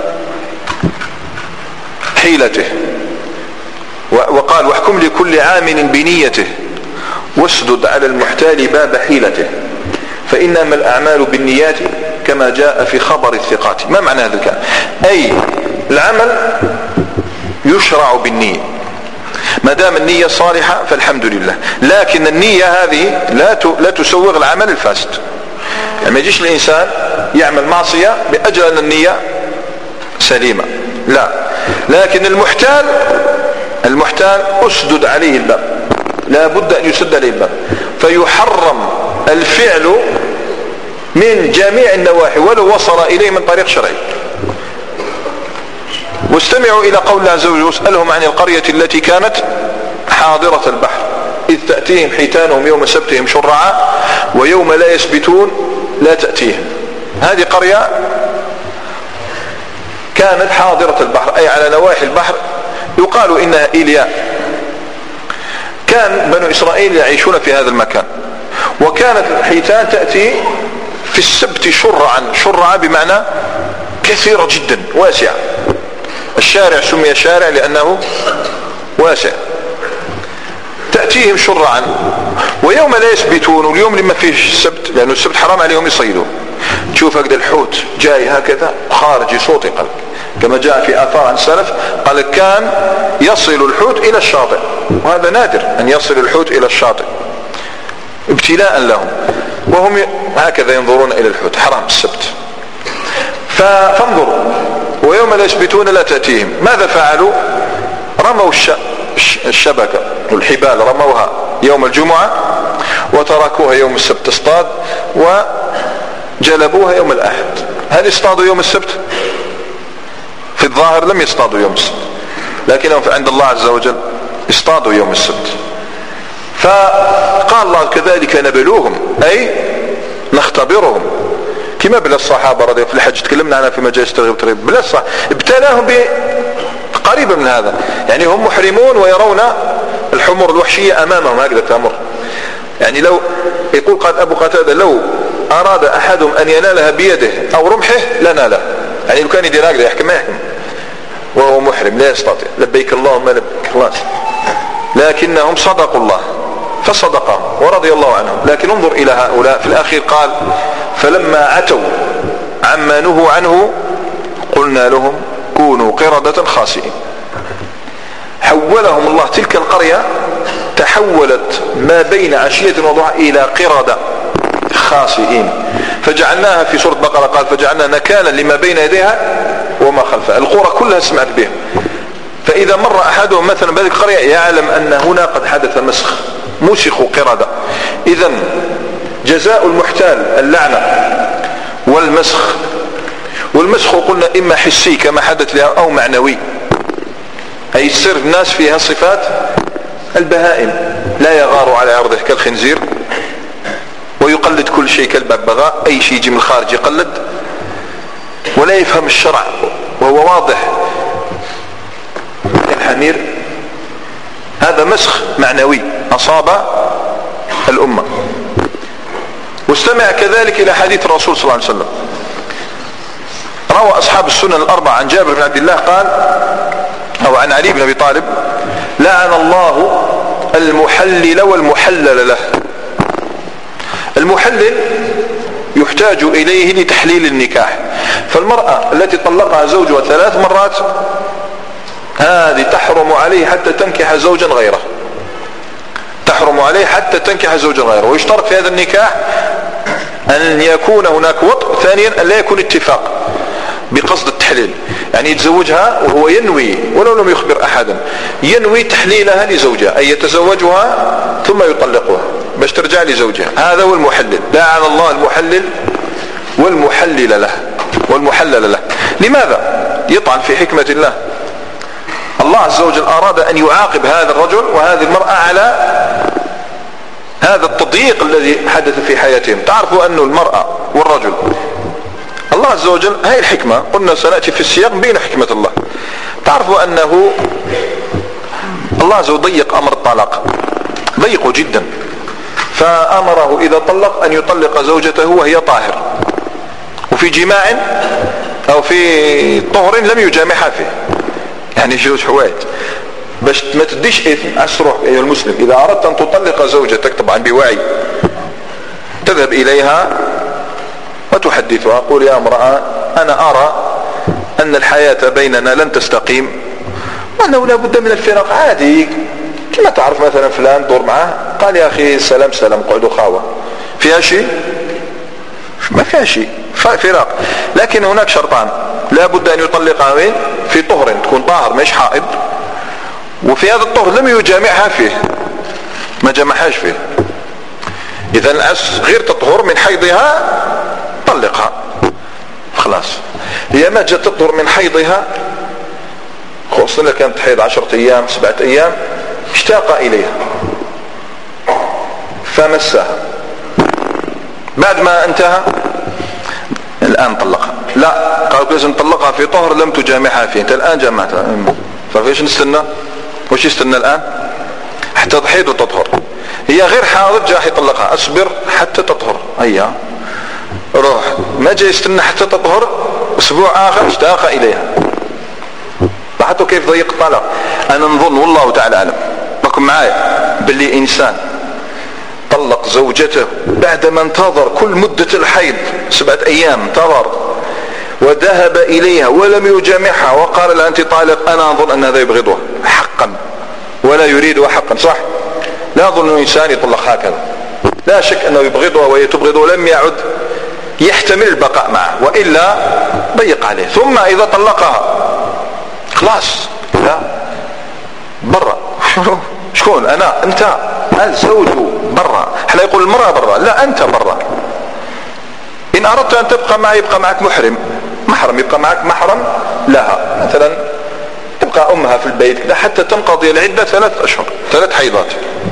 حيلته، وقال واحكم لكل عامل بنيته واسدد على المحتال باب حيلته فإنما الأعمال بالنيات كما جاء في خبر الثقات. ما معنى هذا الكلام؟ أي العمل يشرع بالنية، ما دام النية صالحة فالحمد لله، لكن النية هذه لا تسوغ العمل الفاسد. يعني ما يجيش الإنسان يعمل معصية بأجل أن النية سليمة، لا. لكن المحتال أسدد عليه الباب، لا بد أن يسد عليه الباب، فيحرم الفعل من جميع النواحي ولو وصل إليه من طريق شرعي. واستمعوا إلى قول الله عز وجل واسألهم عن القرية التي كانت حاضرة البحر إذ تأتيهم حيتانهم يوم سبتهم شرعا ويوم لا يسبتون لا تأتيهم. هذه قرية كانت حاضرة البحر أي على نواحي البحر، يقال إنها إيلياء. كان بنو إسرائيل يعيشون في هذا المكان، وكانت الحيتان تأتي في السبت شرعا بمعنى كثيرة جدا واسعة. الشارع سمي شارع لأنه واسع. فتأتيهم شرعا، ويوم لا يسبتون، واليوم لما فيه السبت لأنه السبت حرام عليهم يصيدوا، تشوف هكذا الحوت جاي هكذا خارج يصوت قلب، كما جاء في آثار عن السلف قال كان يصل الحوت إلى الشاطئ، وهذا نادر أن يصل الحوت إلى الشاطئ ابتلاء لهم، وهم هكذا ينظرون إلى الحوت، حرام السبت. فانظروا ويوم لا يسبتون لا تأتيهم. ماذا فعلوا؟ رموا الشبكة والحبال رموها يوم الجمعة وتركوها يوم السبت تصطاد، وجلبوها يوم الأحد. هل اصطادوا يوم السبت؟ في الظاهر لم يصطادوا يوم السبت، لكنهم عند الله عز وجل اصطادوا يوم السبت. فقال الله كذلك نبلوهم، أي نختبرهم، كما بلا الصحابة رضي الله في الحج تكلمنا عنها في مجالس ترغيب وترهيب، بلا الصحابة ابتلاهم قريبا من هذا، يعني هم محرمون ويرون الحمر الوحشية أمامهم هكذا تمر، يعني لو يقول قال أبو قتادة لو أراد أحدهم أن ينالها بيده أو رمحه لناله، يعني لو كان يدير هكذا يحكم ما يحكم وهو محرم لا يستطيع، لبيك اللهم لبيك خلاص، لكنهم صدقوا الله فصدقهم ورضي الله عنهم. لكن انظر إلى هؤلاء في الأخير قال فلما عتوا عما نهوا عنه قلنا لهم كونوا قردة خاسئين. حولهم الله تلك القرية تحولت ما بين عشية وضحى إلى قردة خاسئين، فجعلناها في سورة بقرة قال فجعلنا نكالا لما بين يديها وما خلفها، القرى كلها سمعت بهم. فإذا مر أحدهم مثلا بهذه القرية يعلم أن هنا قد حدث مسخ، مسخوا قردة. إذن جزاء المحتال اللعنة والمسخ، والمسخ قلنا إما حسي كما حدث لها أو معنوي، أي يصير الناس فيها صفات البهائم، لا يغار على عرضه كالخنزير ويقلد كل شيء كالببغاء، أي شيء يجي من الخارج يقلد ولا يفهم الشرع وهو واضح الحمير. هذا مسخ معنوي أصاب الأمة. واستمع كذلك إلى حديث الرسول صلى الله عليه وسلم، روى أصحاب السنن الأربعة عن جابر بن عبد الله قال أو عن علي بن أبي طالب لعن الله المحلل والمحلل له. المحلل يحتاج إليه لتحليل النكاح، فالمرأة التي طلقها زوجها 3 مرات هذه تحرم عليه حتى تنكح زوجا غيره، تحرم عليه حتى تنكح زوجا غيره. ويشترط في هذا النكاح أن يكون هناك وطء، ثانيا أن لا يكون اتفاق بقصد التحليل، يعني يتزوجها وهو ينوي ولو لم يخبر أحدا، ينوي تحليلها لزوجها أي يتزوجها ثم يطلقها باش ترجع لزوجها، هذا هو المحلل. لعن الله المحلل والمحلل له والمحلل له. لماذا؟ يطعن في حكمة الله. الله عز وجل أراد أن يعاقب هذا الرجل وهذه المرأة على هذا التضييق الذي حدث في حياتهم. تعرفوا أن المرأة والرجل الله عز وجل هاي الحكمة، قلنا سنأتي في السياق بين حكمة الله. تعرفوا أنه الله عز وجل ضيق أمر الطلاق، ضيقه جدا، فأمره إذا طلق أن يطلق زوجته وهي طاهر، وفي جماع أو في طهر لم يجامعها فيه، يعني جوز حوايج باش ما تديش إثم. أسرح أيها المسلم إذا أردت أن تطلق زوجتك طبعا بوعي، تذهب إليها وتحدثها، قول يا امرأة أنا أرى أن الحياة بيننا لن تستقيم وأنه لا بد من الفراق، عادي كما تعرف مثلا فلان دور معه قال يا أخي سلام سلام قعدوا خاوة، فيها شيء؟ ما فيها شيء، فراق. لكن هناك شرطان، لا بد أن يطلقها وين؟ في طهر، تكون طاهر مش حائض، وفي هذا الطهر لم يجامعها فيه، ما جمعهاش فيه. إذا الأس غير تطهر من حيضها طلقها خلاص. هي ما جاءت تطهر من حيضها، خصوصا كانت حيض 10 أيام 7 أيام، اشتاق إليها فمسها، بعد ما انتهى الآن طلقها. لا، قالوا لازم نطلقها في طهر لم تجامعها فيه، انت الآن جمعتها، ففيش نستنى؟ وش يستنى الآن؟ حتى تحيض وتطهر. هي غير حاضر جاء يطلقها، اصبر حتى تطهر، أيها روح، ما جاء يستنى حتى تطهر، أسبوع آخر اشتاق إليها. لاحظتوا كيف ضيق الطلاق؟ أنا نظن والله تعالى أعلم راكم معايا باللي انسان طلق زوجته بعدما انتظر كل مدة الحيض 7 أيام انتظر وذهب إليها ولم يجامعها وقال لها أنت طالق، أنا أظن أن هذا يبغضها حقا ولا يريدها حقا، صح؟ لا أظن أن إنسان يطلق هكذا، لا شك أنه يبغضها وهي تبغضه، لم يعد يحتمل البقاء معه وإلا ضيق عليه. ثم إذا طلقها خلاص لا برا شكون أنا أنت الزوج برا، احنا يقول المرأة برا، لا أنت برا. إن أردت أن تبقى معي يبقى معك محرم يبقى معك محرم لها، مثلا تبقى أمها في البيت كده حتى تنقضي العدة 3 أشهر 3 حيضات،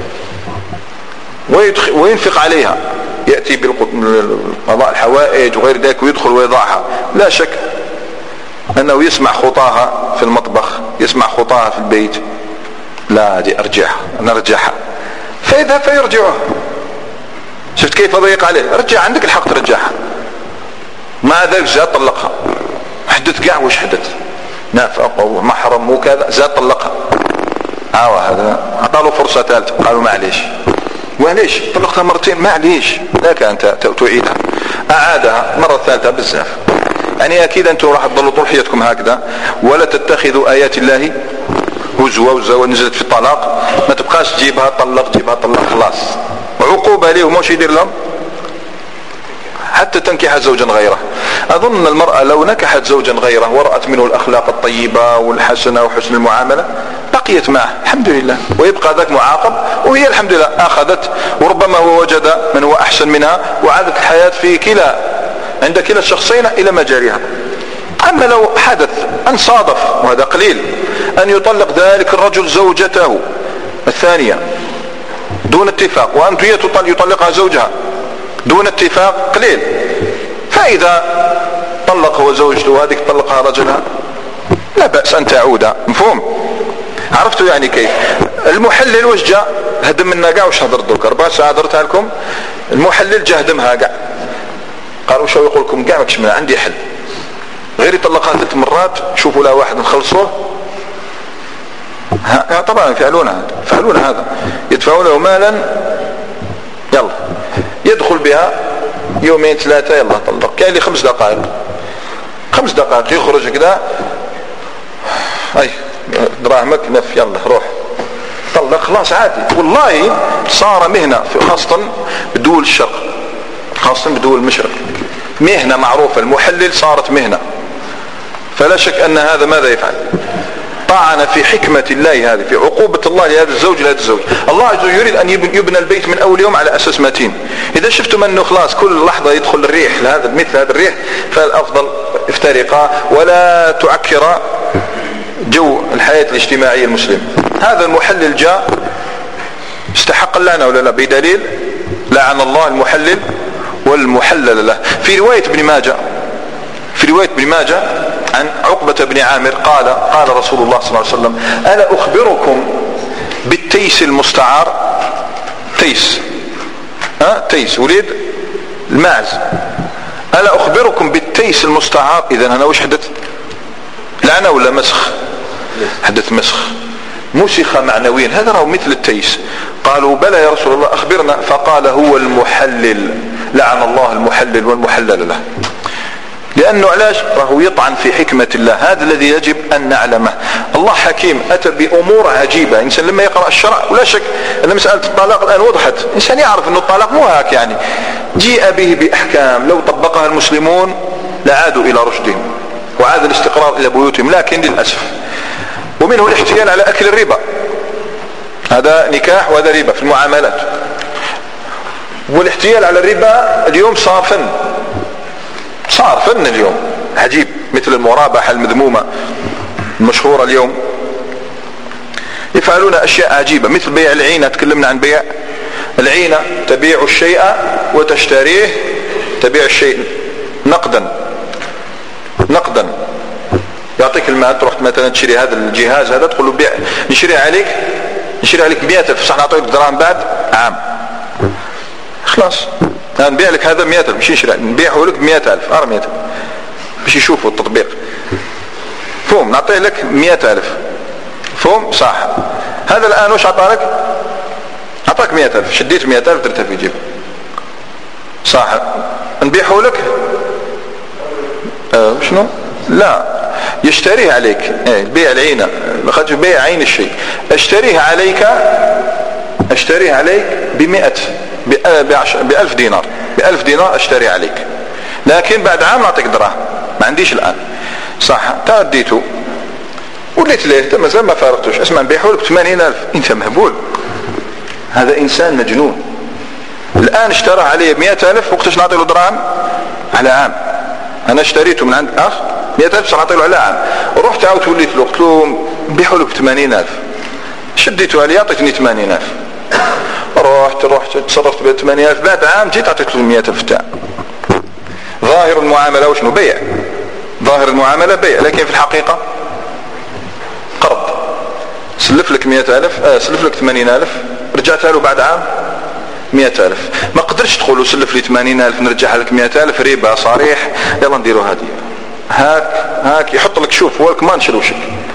وينفق عليها، يأتي بالقضاء الحوائج وغير ذلك ويدخل ويضعها، لا شك أنه يسمع خطاها في المطبخ، يسمع خطاها في البيت، لا دي أرجعها نرجعها، فإذا فيرجعها. شفت كيف ضيق عليه؟ رجع، عندك الحق ترجعها، مع ذلك زاد طلقها، حدث قاع وش حدث نافق ومحرم وكذا، زاد طلقها. هذا أعطاله فرصة ثالثة، قالوا معليش وليش طلقتها مرتين معليش لك أنت تعيدها، أعادها مرة ثالثة بالزاف. يعني أكيد أنتم راح تضلوا طول حياتكم هكذا، ولا تتخذوا آيات الله هزوة نزلت في الطلاق، ما تبقاش تجيبها طلق خلاص، وعقوبة ليه ومش يدير لهم حتى تنكح زوجا غيره. أظن المرأة لو نكحت زوجا غيره ورأت منه الأخلاق الطيبة والحسنة وحسن المعاملة بقيت معه الحمد لله، ويبقى ذاك معاقب وهي الحمد لله أخذت، وربما هو وجد من هو أحسن منها، وعادت الحياة في عند كلا الشخصين إلى مجاريها. أما لو حدث أن صادف، وهذا قليل، أن يطلق ذلك الرجل زوجته الثانية دون اتفاق، وأن يطلقها زوجها دون اتفاق، قليل. فإذا طلق هو زوجته وهذه طلقها رجلها لا بأس أن تعود، مفهوم؟ عرفتوا يعني كيف؟ المحلل وش جاء هدم منا قاع، وش هدرت دوك 4 ساعات هدرتها لكم، المحلل جاء هدمها قاع، قالوا شو يقول لكم قاع مكش منها، عندي حل غير يطلقها 3 مرات، شوفوا لا واحد نخلصوه. طبعا يفعلون هذا يدفعون له مالا، يلا يدخل بها 2 3 يلا طلق، كاين لي 5 دقائق يخرج كذا، اي دراهمك نف يلا روح طلق خلاص عادي. والله صار مهنة خاصة بدول الشرق، خاصة بدول المشرق، مهنة معروفة، المحلل صارت مهنة، فلا شك أن هذا ماذا يفعل؟ طعن في حكمة الله هذه، في عقوبة الله لهذا الزوج لهذا الزوج. الله عز وجل يريد أن يبنى البيت من أول يوم على أساس متين. إذا شفتم أنه خلاص كل لحظة يدخل الريح مثل هذا الريح، فالأفضل افترقا ولا تعكر جو الحياة الاجتماعية المسلمة. هذا المحلل جاء استحق اللعنة ولا لا؟ بدليل لعن الله المحلل والمحلل له. في رواية ابن ماجه عن عقبة بن عامر قال رسول الله صلى الله عليه وسلم: ألا أخبركم بالتيس المستعار؟ تيس وليد الماعز. ألا أخبركم بالتيس المستعار؟ إذن هنا وش حدث؟ لعنة ولا مسخ؟ حدث مسخ، مسخ معنويا، هذا هو مثل التيس. قالوا: بلى يا رسول الله أخبرنا. فقال: هو المحلل، لعن الله المحلل والمحلل له. لأنه علاش؟ راهو يطعن في حكمة الله، هذا الذي يجب أن نعلمه. الله حكيم، أتى بأمور عجيبة. إنسان لما يقرأ الشرع، ولا شك أن مسألة الطلاق الآن وضحت، إنسان يعرف أن الطلاق مو هاك يعني، جيء به بأحكام لو طبقها المسلمون لعادوا إلى رشدهم وعاد الاستقرار إلى بيوتهم. لكن للأسف، ومنه الاحتيال على أكل الربا، هذا نكاح وهذا ربا في المعاملات. والاحتيال على الربا اليوم صار فن اليوم عجيب، مثل المرابحة المذمومة المشهورة اليوم. يفعلون أشياء عجيبة مثل بيع العينة. تكلمنا عن بيع العينة، تبيع الشيء وتشتريه، تبيع الشيء نقدا، يعطيك المال، تروح مثلا تشتري هذا الجهاز هذا، تقول له بيع، نشري عليك 100,000، صح نعطيك دراهم بعد عام، خلاص نبيع لك هذا 100,000، مش نشري، نبيعه لك 100,000 400,000 باش يشوفوا التطبيق. فهم نعطيه لك 100,000، فهم صح. هذا الآن وش عطالك؟ عطاك 100,000، شديت 100,000 درتها في جيبك، صح؟ نبيحه لك شنو؟ لا، يشتريه عليك، البيع العينة، خرج بيع عين الشيء. اشتريه عليك ب1000 دينار، ب1000 دينار اشتري عليك، لكن بعد عام نعطيك دراهم، ما عنديش الآن، صح؟ ترديته وليت ليه مازال ما فارقتوش، اسمع نبيحه لك 80,000، انت مهبول، هذا انسان مجنون. الآن اشترى عليه 100,000، وقتاش نعطي له دراهم؟ على عام. انا اشتريته من عند اخ 100,000 نعطي له على عام، رحت عاودت وليت له قلت له نبيحه لك 80,000، شديته عليه اعطيتني 80,000، رحت تصرفت ب 80,000، بعد عام جيت اعطيت له 100,000 تاع. ظاهر المعامله وشنو؟ بيع، ظاهر المعامله بيع، لكن في الحقيقه قرض. سلف لك 100,000، سلف لك 80,000، رجعتها له بعد عام 100,000. ما قدرش تقول له سلف لي 80,000 نرجعها لك 100,000 ربا صريح، يلا نديروا هذه، هاك يحط لك، شوف هو ما نشروشك،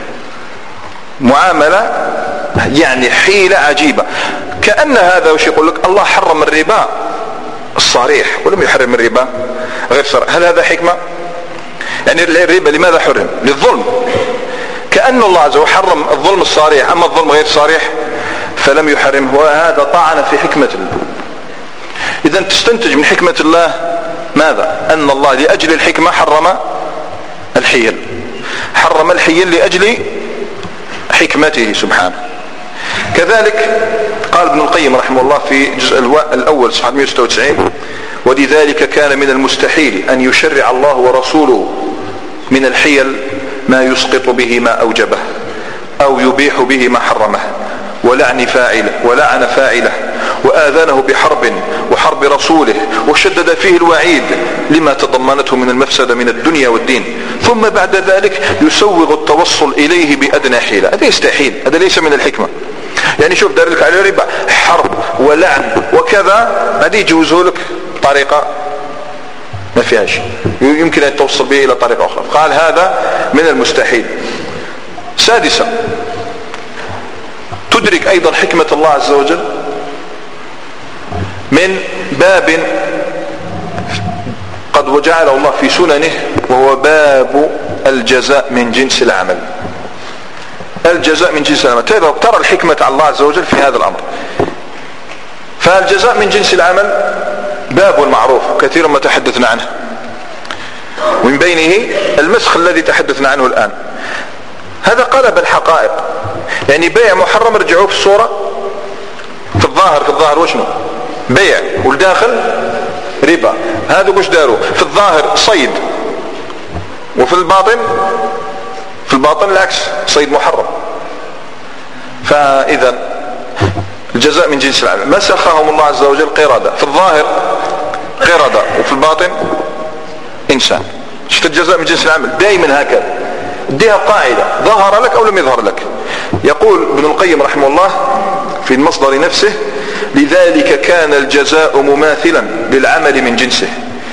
معاملة يعني حيلة عجيبة. كأن هذا وش يقول لك؟ الله حرم الربا الصريح ولم يحرم الربا غير صريح. هل هذا حكمة؟ يعني الربا لماذا حرم؟ للظلم. كأن الله عز وجل حرم الظلم الصريح، أما الظلم غير صريح فلم يحرمه، وهذا طعن في حكمة الله. إذا تستنتج من حكمة الله ماذا؟ أن الله لأجل الحكمة حرم الحيل، حرم الحيل لأجل حكمته سبحانه. كذلك قال ابن القيم رحمه الله في الجزء الأول صفحة 196: ولذلك كان من المستحيل أن يشرع الله ورسوله من الحيل ما يسقط به ما أوجبه أو يبيح به ما حرمه، ولعن فاعله وآذانه بحرب وحرب رسوله، وشدد فيه الوعيد لما تضمنته من المفسدة من الدنيا والدين، ثم بعد ذلك يسوغ التوصل إليه بأدنى حيلة. هذا يستحيل، هذا ليس من الحكمة. يعني شوف دار لك على ربا، حرب ولعن وكذا، هذه يجوزه لك طريقة ما فيها شيء، يمكن أن توصل به إلى طريقة أخرى. قال هذا من المستحيل. سادسا تدرك أيضا حكمة الله عز وجل من باب قد وجعله الله في سننه، وهو باب الجزاء من جنس العمل. الجزاء من جنس العمل، ترى الحكمة على الله عز وجل في هذا الأمر. فالجزاء من جنس العمل باب معروف كثيرا ما تحدثنا عنه، ومن بينه المسخ الذي تحدثنا عنه الآن. هذا قلب الحقائق، يعني بيع محرم رجعوه في الصورة، في الظاهر وشنو؟ بيع، والداخل ربا. هذا وش داروا؟ في الظاهر صيد، وفي الباطن العكس، صيد محرم. فإذا الجزاء من جنس العمل. مسخهم الله عز وجل قردة، في الظاهر قردة وفي الباطن إنسان. شفت الجزاء من جنس العمل دائما هكذا. اديها قاعدة، ظهر لك أو لم يظهر لك. يقول ابن القيم رحمه الله في المصدر نفسه: لذلك كان الجزاء مماثلا للعمل من جنسه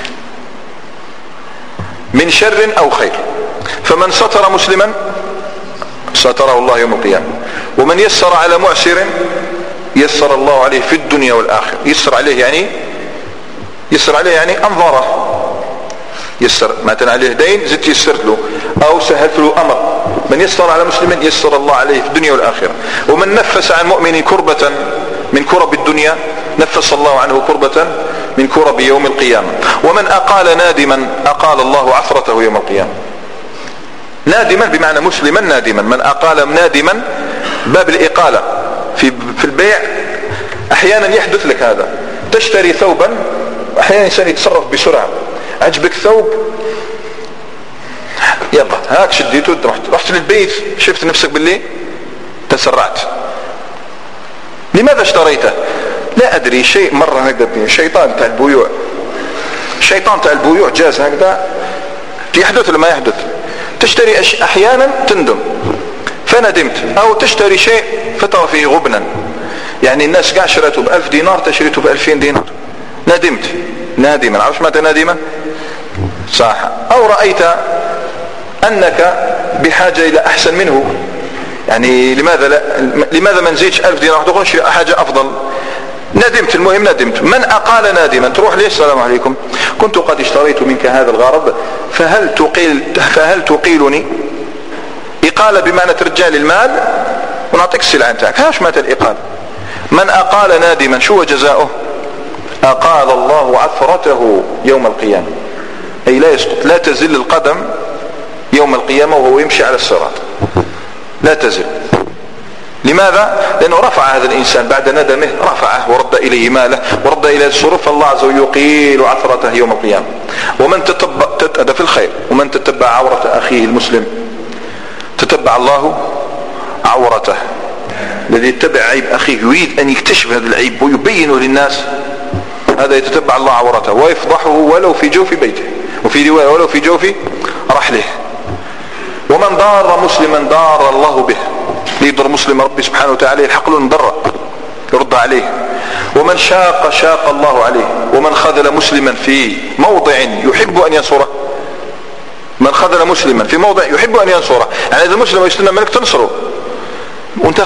من شر أو خير، فمن ستر مسلما ستره الله يوم القيامة، ومن يسر على معسر يسر الله عليه في الدنيا والآخرة. يسر عليه يعني أنظره، يسر مثلا عليه دين زدت يسرت له أو سهلت له أمر. من يسر على مسلم يسر الله عليه في الدنيا والآخرة. ومن نفس عن مؤمن كربة من كرب الدنيا نفس الله عنه كربة من كرب يوم القيامة. ومن أقال نادما أقال الله عثرته يوم القيامة. نادما بمعنى مسلما نادما. من أقال نادما، باب الإقالة في البيع أحيانا يحدث لك هذا. تشتري ثوبا، أحيانا الإنسان يتصرف بسرعة، عجبك ثوب يلا هاك شديته، رحت للبيت شفت نفسك باللي تسرعت. لماذا اشتريته؟ لا أدري، شيء مرة هكذا، الشيطان تاع البيوع جاز هكذا، يحدث لما يحدث. تشتري أحيانا تندم فندمت، أو تشتري شيء فترى فيه غبنا، يعني الناس قاع شريته ب1000 دينار تشريته ب2000 دينار، ندمت نادما. عرفت ماذا نادما؟ صح. أو رأيت أنك بحاجة إلى أحسن منه يعني لماذا ما نزيدش 1000 دينار تقول شيء حاجة أفضل؟ ندمت، المهم ندمت. من أقال نادما تروح ليش السلام عليكم كنت قد اشتريت منك هذا الغرض فهل تقيلني؟ إقالة بمعنى ترجع لي المال ونعطيك السلعة نتاعك، هاش مات الإقالة. من أقال نادما شو جزاؤه؟ أقال الله عثرته يوم القيامة، أي لا يسقط، لا تزل القدم يوم القيامة وهو يمشي على الصراط، لا تزل. لماذا؟ لأنه رفع هذا الإنسان بعد ندمه، رفعه ورد إليه ماله ورد إليه الصرف، فالله عز وجل يقيل عثرته يوم القيامة. ومن تتبع في الخير، ومن تتبع عورة أخيه المسلم تتبع الله عورته. الذي يتبع عيب أخيه يريد أن يكتشف هذا العيب ويبينه للناس، هذا يتتبع الله عورته ويفضحه ولو في جوف بيته، وفي رواية ولو في جوف رحله. ومن ضار مسلما ضار الله به، ليضر مسلم ربي سبحانه وتعالى يلحق له نضر يرد عليه. ومن شاق الله عليه. ومن خذل مسلما في موضع يحب أن ينصره، من خذل مسلما في موضع يحب أن ينصره، يعني إذا المسلم يستنى منك تنصره وانت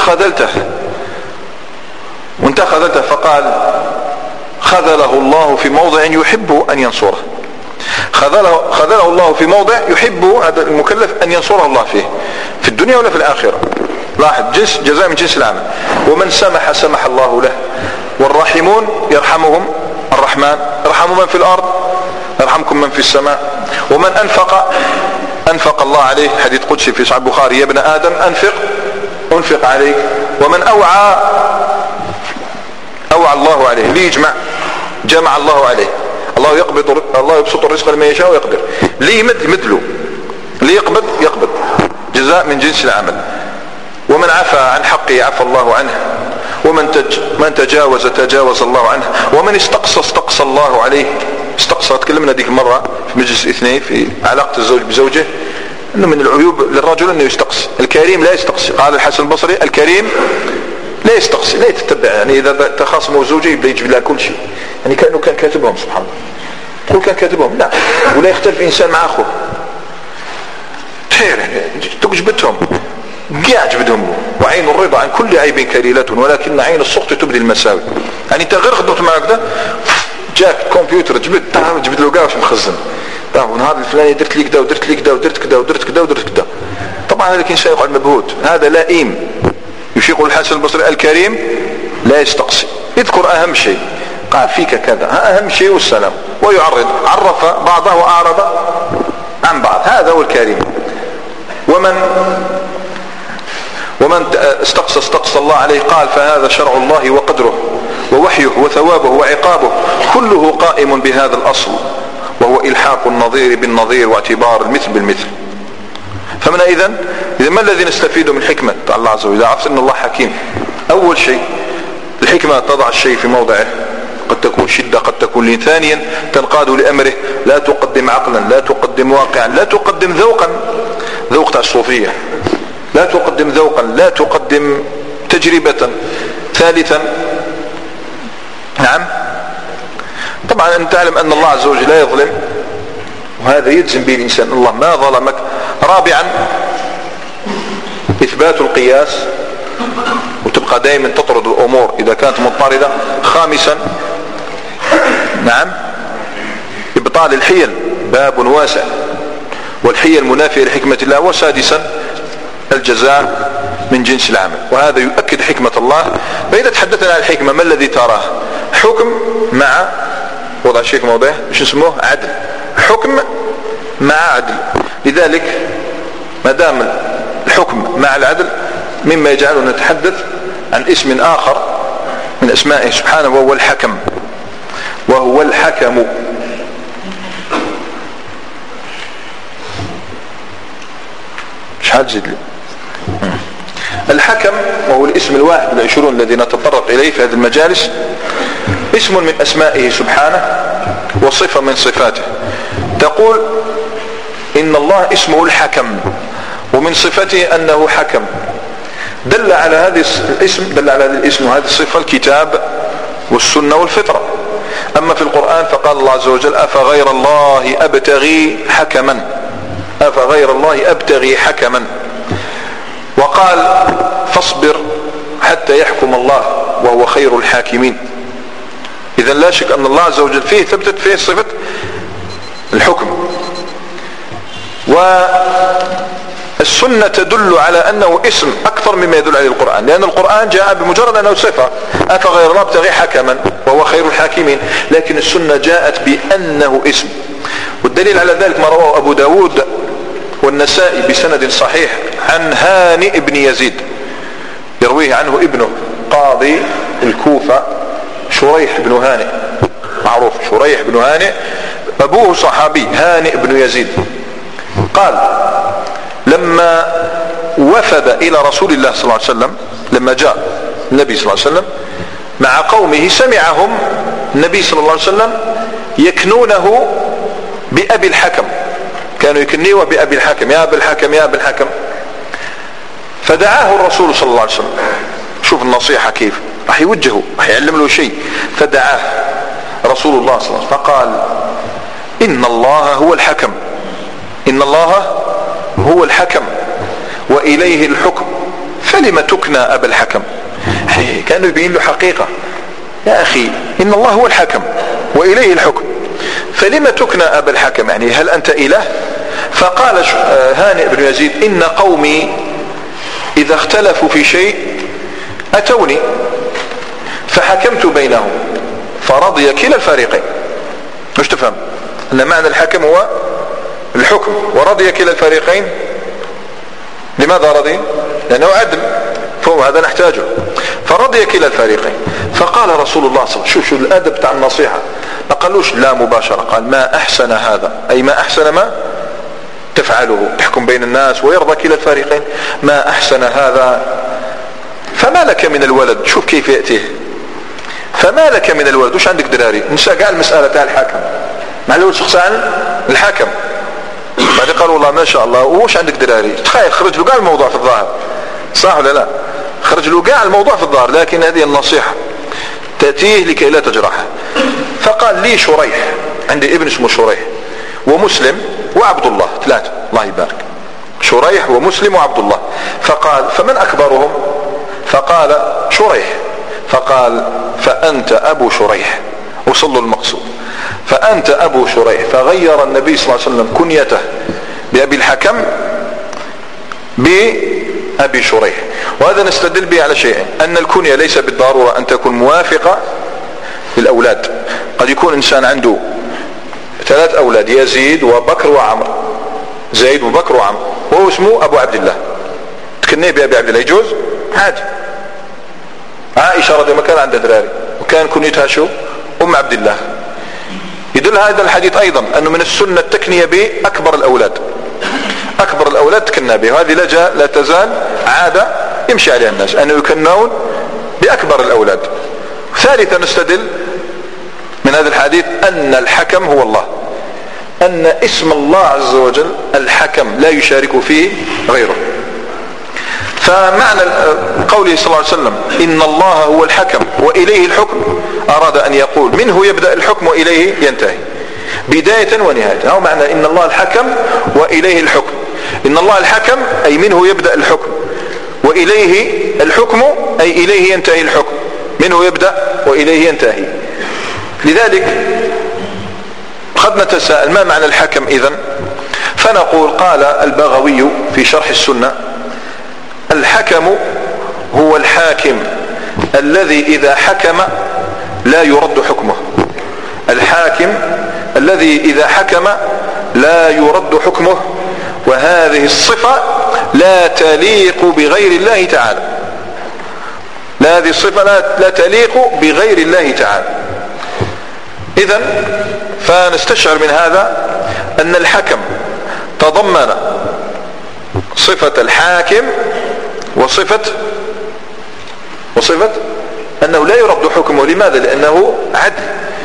خذلته، فقال خذله الله في موضع يحب أن ينصره، خذله الله في موضع يحب هذا المكلف أن ينصره الله فيه في الدنيا ولا في الآخرة. لاحظ جزاء من جنس العمل. ومن سمح الله له. والراحمون يرحمهم الرحمن، يرحم من في الأرض يرحمكم من في السماء. ومن أنفق الله عليه، حديث قدسي في صحيح البخاري: يا ابن آدم أنفق عليك. ومن أوعى الله عليه، ليجمع جمع الله عليه. الله يبسط الرزق لمن يشاء ويقدر، ليمدله، ليقبض يقبض، جزاء من جنس العمل. ومن عفى عن حقه عفى الله عنه. ومن تجاوز الله عنه. ومن استقصى الله عليه. استقصى تكلمنا ديك المرة في مجلس اثنين في علاقة الزوج بزوجه، انه من العيوب للرجل انه يستقصي. الكريم لا يستقصي، قال الحسن البصري: الكريم لا يستقصي، لا يتتبع، يعني اذا تخاصموا زوجه يبدا يجيب لها كل شيء، يعني كانه كان كاتبهم. سبحان الله، تقول كان كاتبهم؟ لا. ولا يختلف انسان مع اخوه، خير يعني تجبتهم قاع جبدهم. وعين الرضا عن كل عيب كليلة، ولكن عين السخط تبدي المساوي. يعني انت غير خدمت معك ده، جاك كمبيوتر جبد له قاع مخزن، ونهار الفلاني درت لي كذا ودرت لي كذا ودرت كذا ودرت كذا ودرت كذا. طبعا هذا الانسان يقعد مبهوت، هذا لئيم. يشيق الحسن البصري: الكريم لا يستقصي، يذكر اهم شيء، قال فيك كذا، اهم شيء والسلام، ويعرض، عرف بعضه واعرض عن بعض، هذا هو الكريم. ومن استقصى الله عليه، قال: فهذا شرع الله وقدره ووحيه وثوابه وعقابه، كله قائم بهذا الأصل، وهو إلحاق النظير بالنظير واعتبار المثل بالمثل. فمن إذن ما الذي نستفيده من حكمة الله عز وجل؟ عرفت أن الله حكيم. أول شيء الحكمة تضع الشيء في موضعه، قد تكون شدة قد تكون لين. ثانيا تنقاد لأمره، لا تقدم عقلا، لا تقدم واقعا، لا تقدم ذوقا، ذوق تاع الصوفية، لا تقدم ذوقا، لا تقدم تجربة. ثالثا نعم طبعا أن تعلم أن الله عز وجل لا يظلم، وهذا يجزم به الإنسان، الله ما ظلمك. رابعا إثبات القياس، وتبقى دائما تطرد الأمور إذا كانت مضطردة. خامسا نعم إبطال الحيل، باب واسع، والحيل منافية لحكمة الله. وسادسا الجزاء من جنس العمل، وهذا يؤكد حكمة الله. فإذا تحدثنا عن الحكمة، ما الذي تراه؟ حكم مع وضع شيء موضع مش اسمه عدل، حكم مع عدل. لذلك ما دام الحكم مع العدل مما يجعلنا نتحدث عن اسم آخر من أسمائه سبحانه، وهو الحكم. وهو الحكم. مش هتزيد لي. الحكم وهو الاسم 21 الذي نتطرق إليه في هذه المجالس، اسم من أسمائه سبحانه وصفة من صفاته. تقول إن الله اسمه الحكم، ومن صفته أنه حكم. دل على هذا الاسم وهذه الصفة الكتاب والسنة والفطرة. أما في القرآن فقال الله عز وجل: أفغير الله أبتغي حكما، أفغير الله أبتغي حكما. وقال فاصبر حتى يحكم الله وهو خير الحاكمين. إذن لا شك أن الله عز وجل فيه ثبتت فيه صفة الحكم. والسنة تدل على أنه اسم أكثر مما يدل عليه القرآن، لأن القرآن جاء بمجرد أنه صفة، أفغير الله ابتغي حكما وهو خير الحاكمين، لكن السنة جاءت بأنه اسم. والدليل على ذلك ما رواه أبو داود والنسائي بسند صحيح عن هانئ بن يزيد، يرويه عنه ابنه قاضي الكوفة شريح بن هانئ، معروف شريح بن هانئ، أبوه صحابي هانئ بن يزيد. قال لما وفد إلى رسول الله صلى الله عليه وسلم، لما جاء النبي صلى الله عليه وسلم مع قومه، سمعهم النبي صلى الله عليه وسلم يكنونه بأبي الحكم، كانوا يكنيه بأبي الحكم، يا أبي الحكم يا أبي الحكم. فدعاه الرسول صلى الله عليه وسلم، شوف النصيحة كيف راح يوجهه، راح يعلم له شيء. فدعاه رسول الله صلى الله عليه وسلم فقال إن الله هو الحكم، إن الله هو الحكم وإليه الحكم، فلم تكنى أبا الحكم. كانوا يبين له حقيقة، يا أخي إن الله هو الحكم وإليه الحكم، فلم تكنى أبا الحكم، يعني هل أنت إله؟ فقال هانئ بن يزيد إن قومي إذا اختلفوا في شيء أتوني فحكمت بينهم فرضي كلا الفريقين. مش تفهم أن معنى الحكم هو الحكم، ورضي كلا الفريقين. لماذا رضي؟ لأنه عدل، فهو هذا نحتاجه. فرضي كلا الفريقين. فقال رسول الله صلى الله عليه وسلم، شو الأدب تاع النصيحة، ما قالوش لا مباشرة، قال ما أحسن هذا، أي ما أحسن ما تفعله، تحكم بين الناس ويرضى كلا الفريقين، ما أحسن هذا. فما لك من الولد، شوف كيف يأتيه، فما لك من الولد، وش عندك دراري، نسى قال المسألة تاع الحاكم، مع الأول شخص عن الحاكم، بعد قال والله ما شاء الله وش عندك دراري، تخيل خرج له قال الموضوع في الظاهر، صح ولا لا؟ خرج له قال الموضوع في الظاهر، لكن هذه النصيحة تأتيه لكي لا تجرحه. فقال لي شريح، عندي ابن اسمه شريح ومسلم وعبد الله، ثلاثة، الله يبارك، شريح ومسلم وعبد الله. فقال فمن أكبرهم؟ فقال شريح. فقال فأنت أبو شريح، وصلوا المقصود، فأنت أبو شريح. فغير النبي صلى الله عليه وسلم كنيته بأبي الحكم بأبي شريح. وهذا نستدل به على شيء، أن الكنية ليس بالضرورة أن تكون موافقة للأولاد. قد يكون إنسان عنده 3 أولاد، يزيد وبكر وعمر، زيد وبكر وعمر، وهو اسمه أبو عبد الله، تكنيه بأبي عبد الله، يجوز عادي. عائشة رضي الله عنها عندها دراري وكان كنيتها شو؟ أم عبد الله. يدل هذا الحديث أيضا أنه من السنة التكنية بأكبر الأولاد، أكبر الأولاد تكنى به، وهذه لا تزال عادة يمشي عليها الناس أنه يكنون بأكبر الأولاد. ثالثا نستدل من هذا الحديث أن الحكم هو الله، أن اسم الله عز وجل الحكم لا يشارك فيه غيره. فمعنى قوله صلى الله عليه وسلم إن الله هو الحكم وإليه الحكم، أراد أن يقول منه يبدأ الحكم وإليه ينتهي، بداية ونهاية. هو معنى إن الله الحكم وإليه الحكم، إن الله الحكم أي منه يبدأ الحكم، وإليه الحكم أي إليه ينتهي الحكم، منه يبدأ وإليه ينتهي. لذلك قد نتساءل ما معنى الحكم إذن؟ فنقول قال البغوي في شرح السنة الحكم هو الحاكم الذي إذا حكم لا يرد حكمه، الحاكم الذي إذا حكم لا يرد حكمه، وهذه الصفة لا تليق بغير الله تعالى، هذه الصفة لا تليق بغير الله تعالى. إذن فنستشعر من هذا أن الحكم تضمن صفة الحاكم وصفة أنه لا يرد حكمه. لماذا؟ لأنه عدل.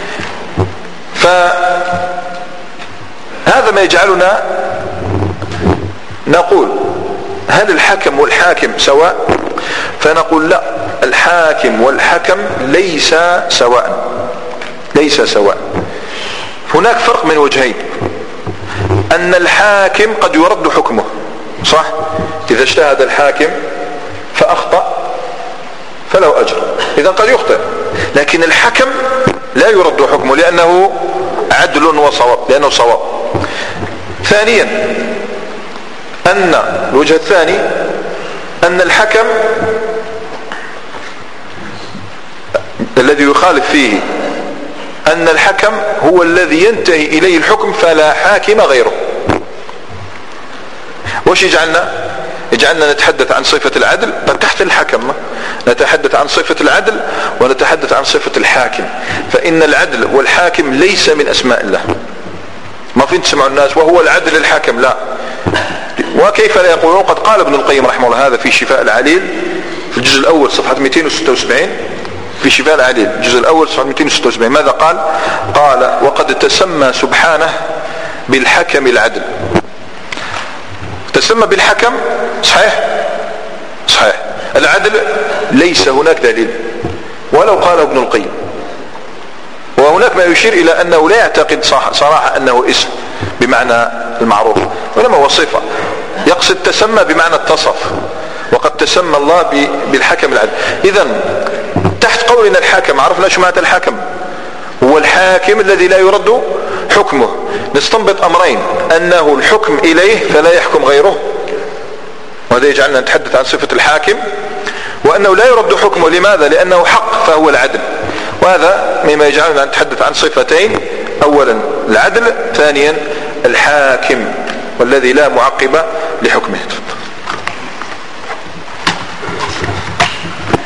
فهذا ما يجعلنا نقول هل الحكم والحاكم سواء؟ فنقول لا، الحاكم والحكم ليس سواء، ليس سواء. هناك فرق من وجهين، أن الحاكم قد يرد حكمه صح؟ إذا اجتهد الحاكم فأخطأ فله أجر، إذا قد يخطئ، لكن الحكم لا يرد حكمه لأنه عدل وصواب، لأنه صواب. ثانيا أن الوجه الثاني أن الحكم الذي يخالف فيه أن الحكم هو الذي ينتهي إليه الحكم فلا حاكم غيره. وش يجعلنا نتحدث عن صفة العدل تحت الحكم، نتحدث عن صفة العدل ونتحدث عن صفة الحاكم، فإن العدل والحاكم ليس من أسماء الله. ما في تسمعوا الناس وهو العدل الحاكم، لا. وكيف لا يقولون؟ قد قال ابن القيم رحمه الله هذا في شفاء العليل في الجزء الأول صفحة 276، في شفاء العليل الجزء الأول صفحة 276 ماذا قال؟ قال: وقد تسمى سبحانه بالحكم العدل. تسمى بالحكم، صحيح العدل ليس هناك دليل ولو قال ابن القيم، وهناك ما يشير إلى أنه لا يعتقد صراحة أنه اسم بمعنى المعروف، وإنما هو صفة، يقصد تسمى بمعنى اتصف، وقد تسمى الله بالحكم العدل. إذن تحت قولنا الحاكم عرفنا شو معنى الحاكم، هو الحاكم الذي لا يرد حكمه. نستنبط أمرين: أنه الحكم إليه فلا يحكم غيره، وهذا يجعلنا نتحدث عن صفة الحاكم، وأنه لا يرد حكمه. لماذا؟ لأنه حق فهو العدل. وهذا مما يجعلنا نتحدث عن صفتين: أولا العدل، ثانيا الحاكم والذي لا معقب لحكمه.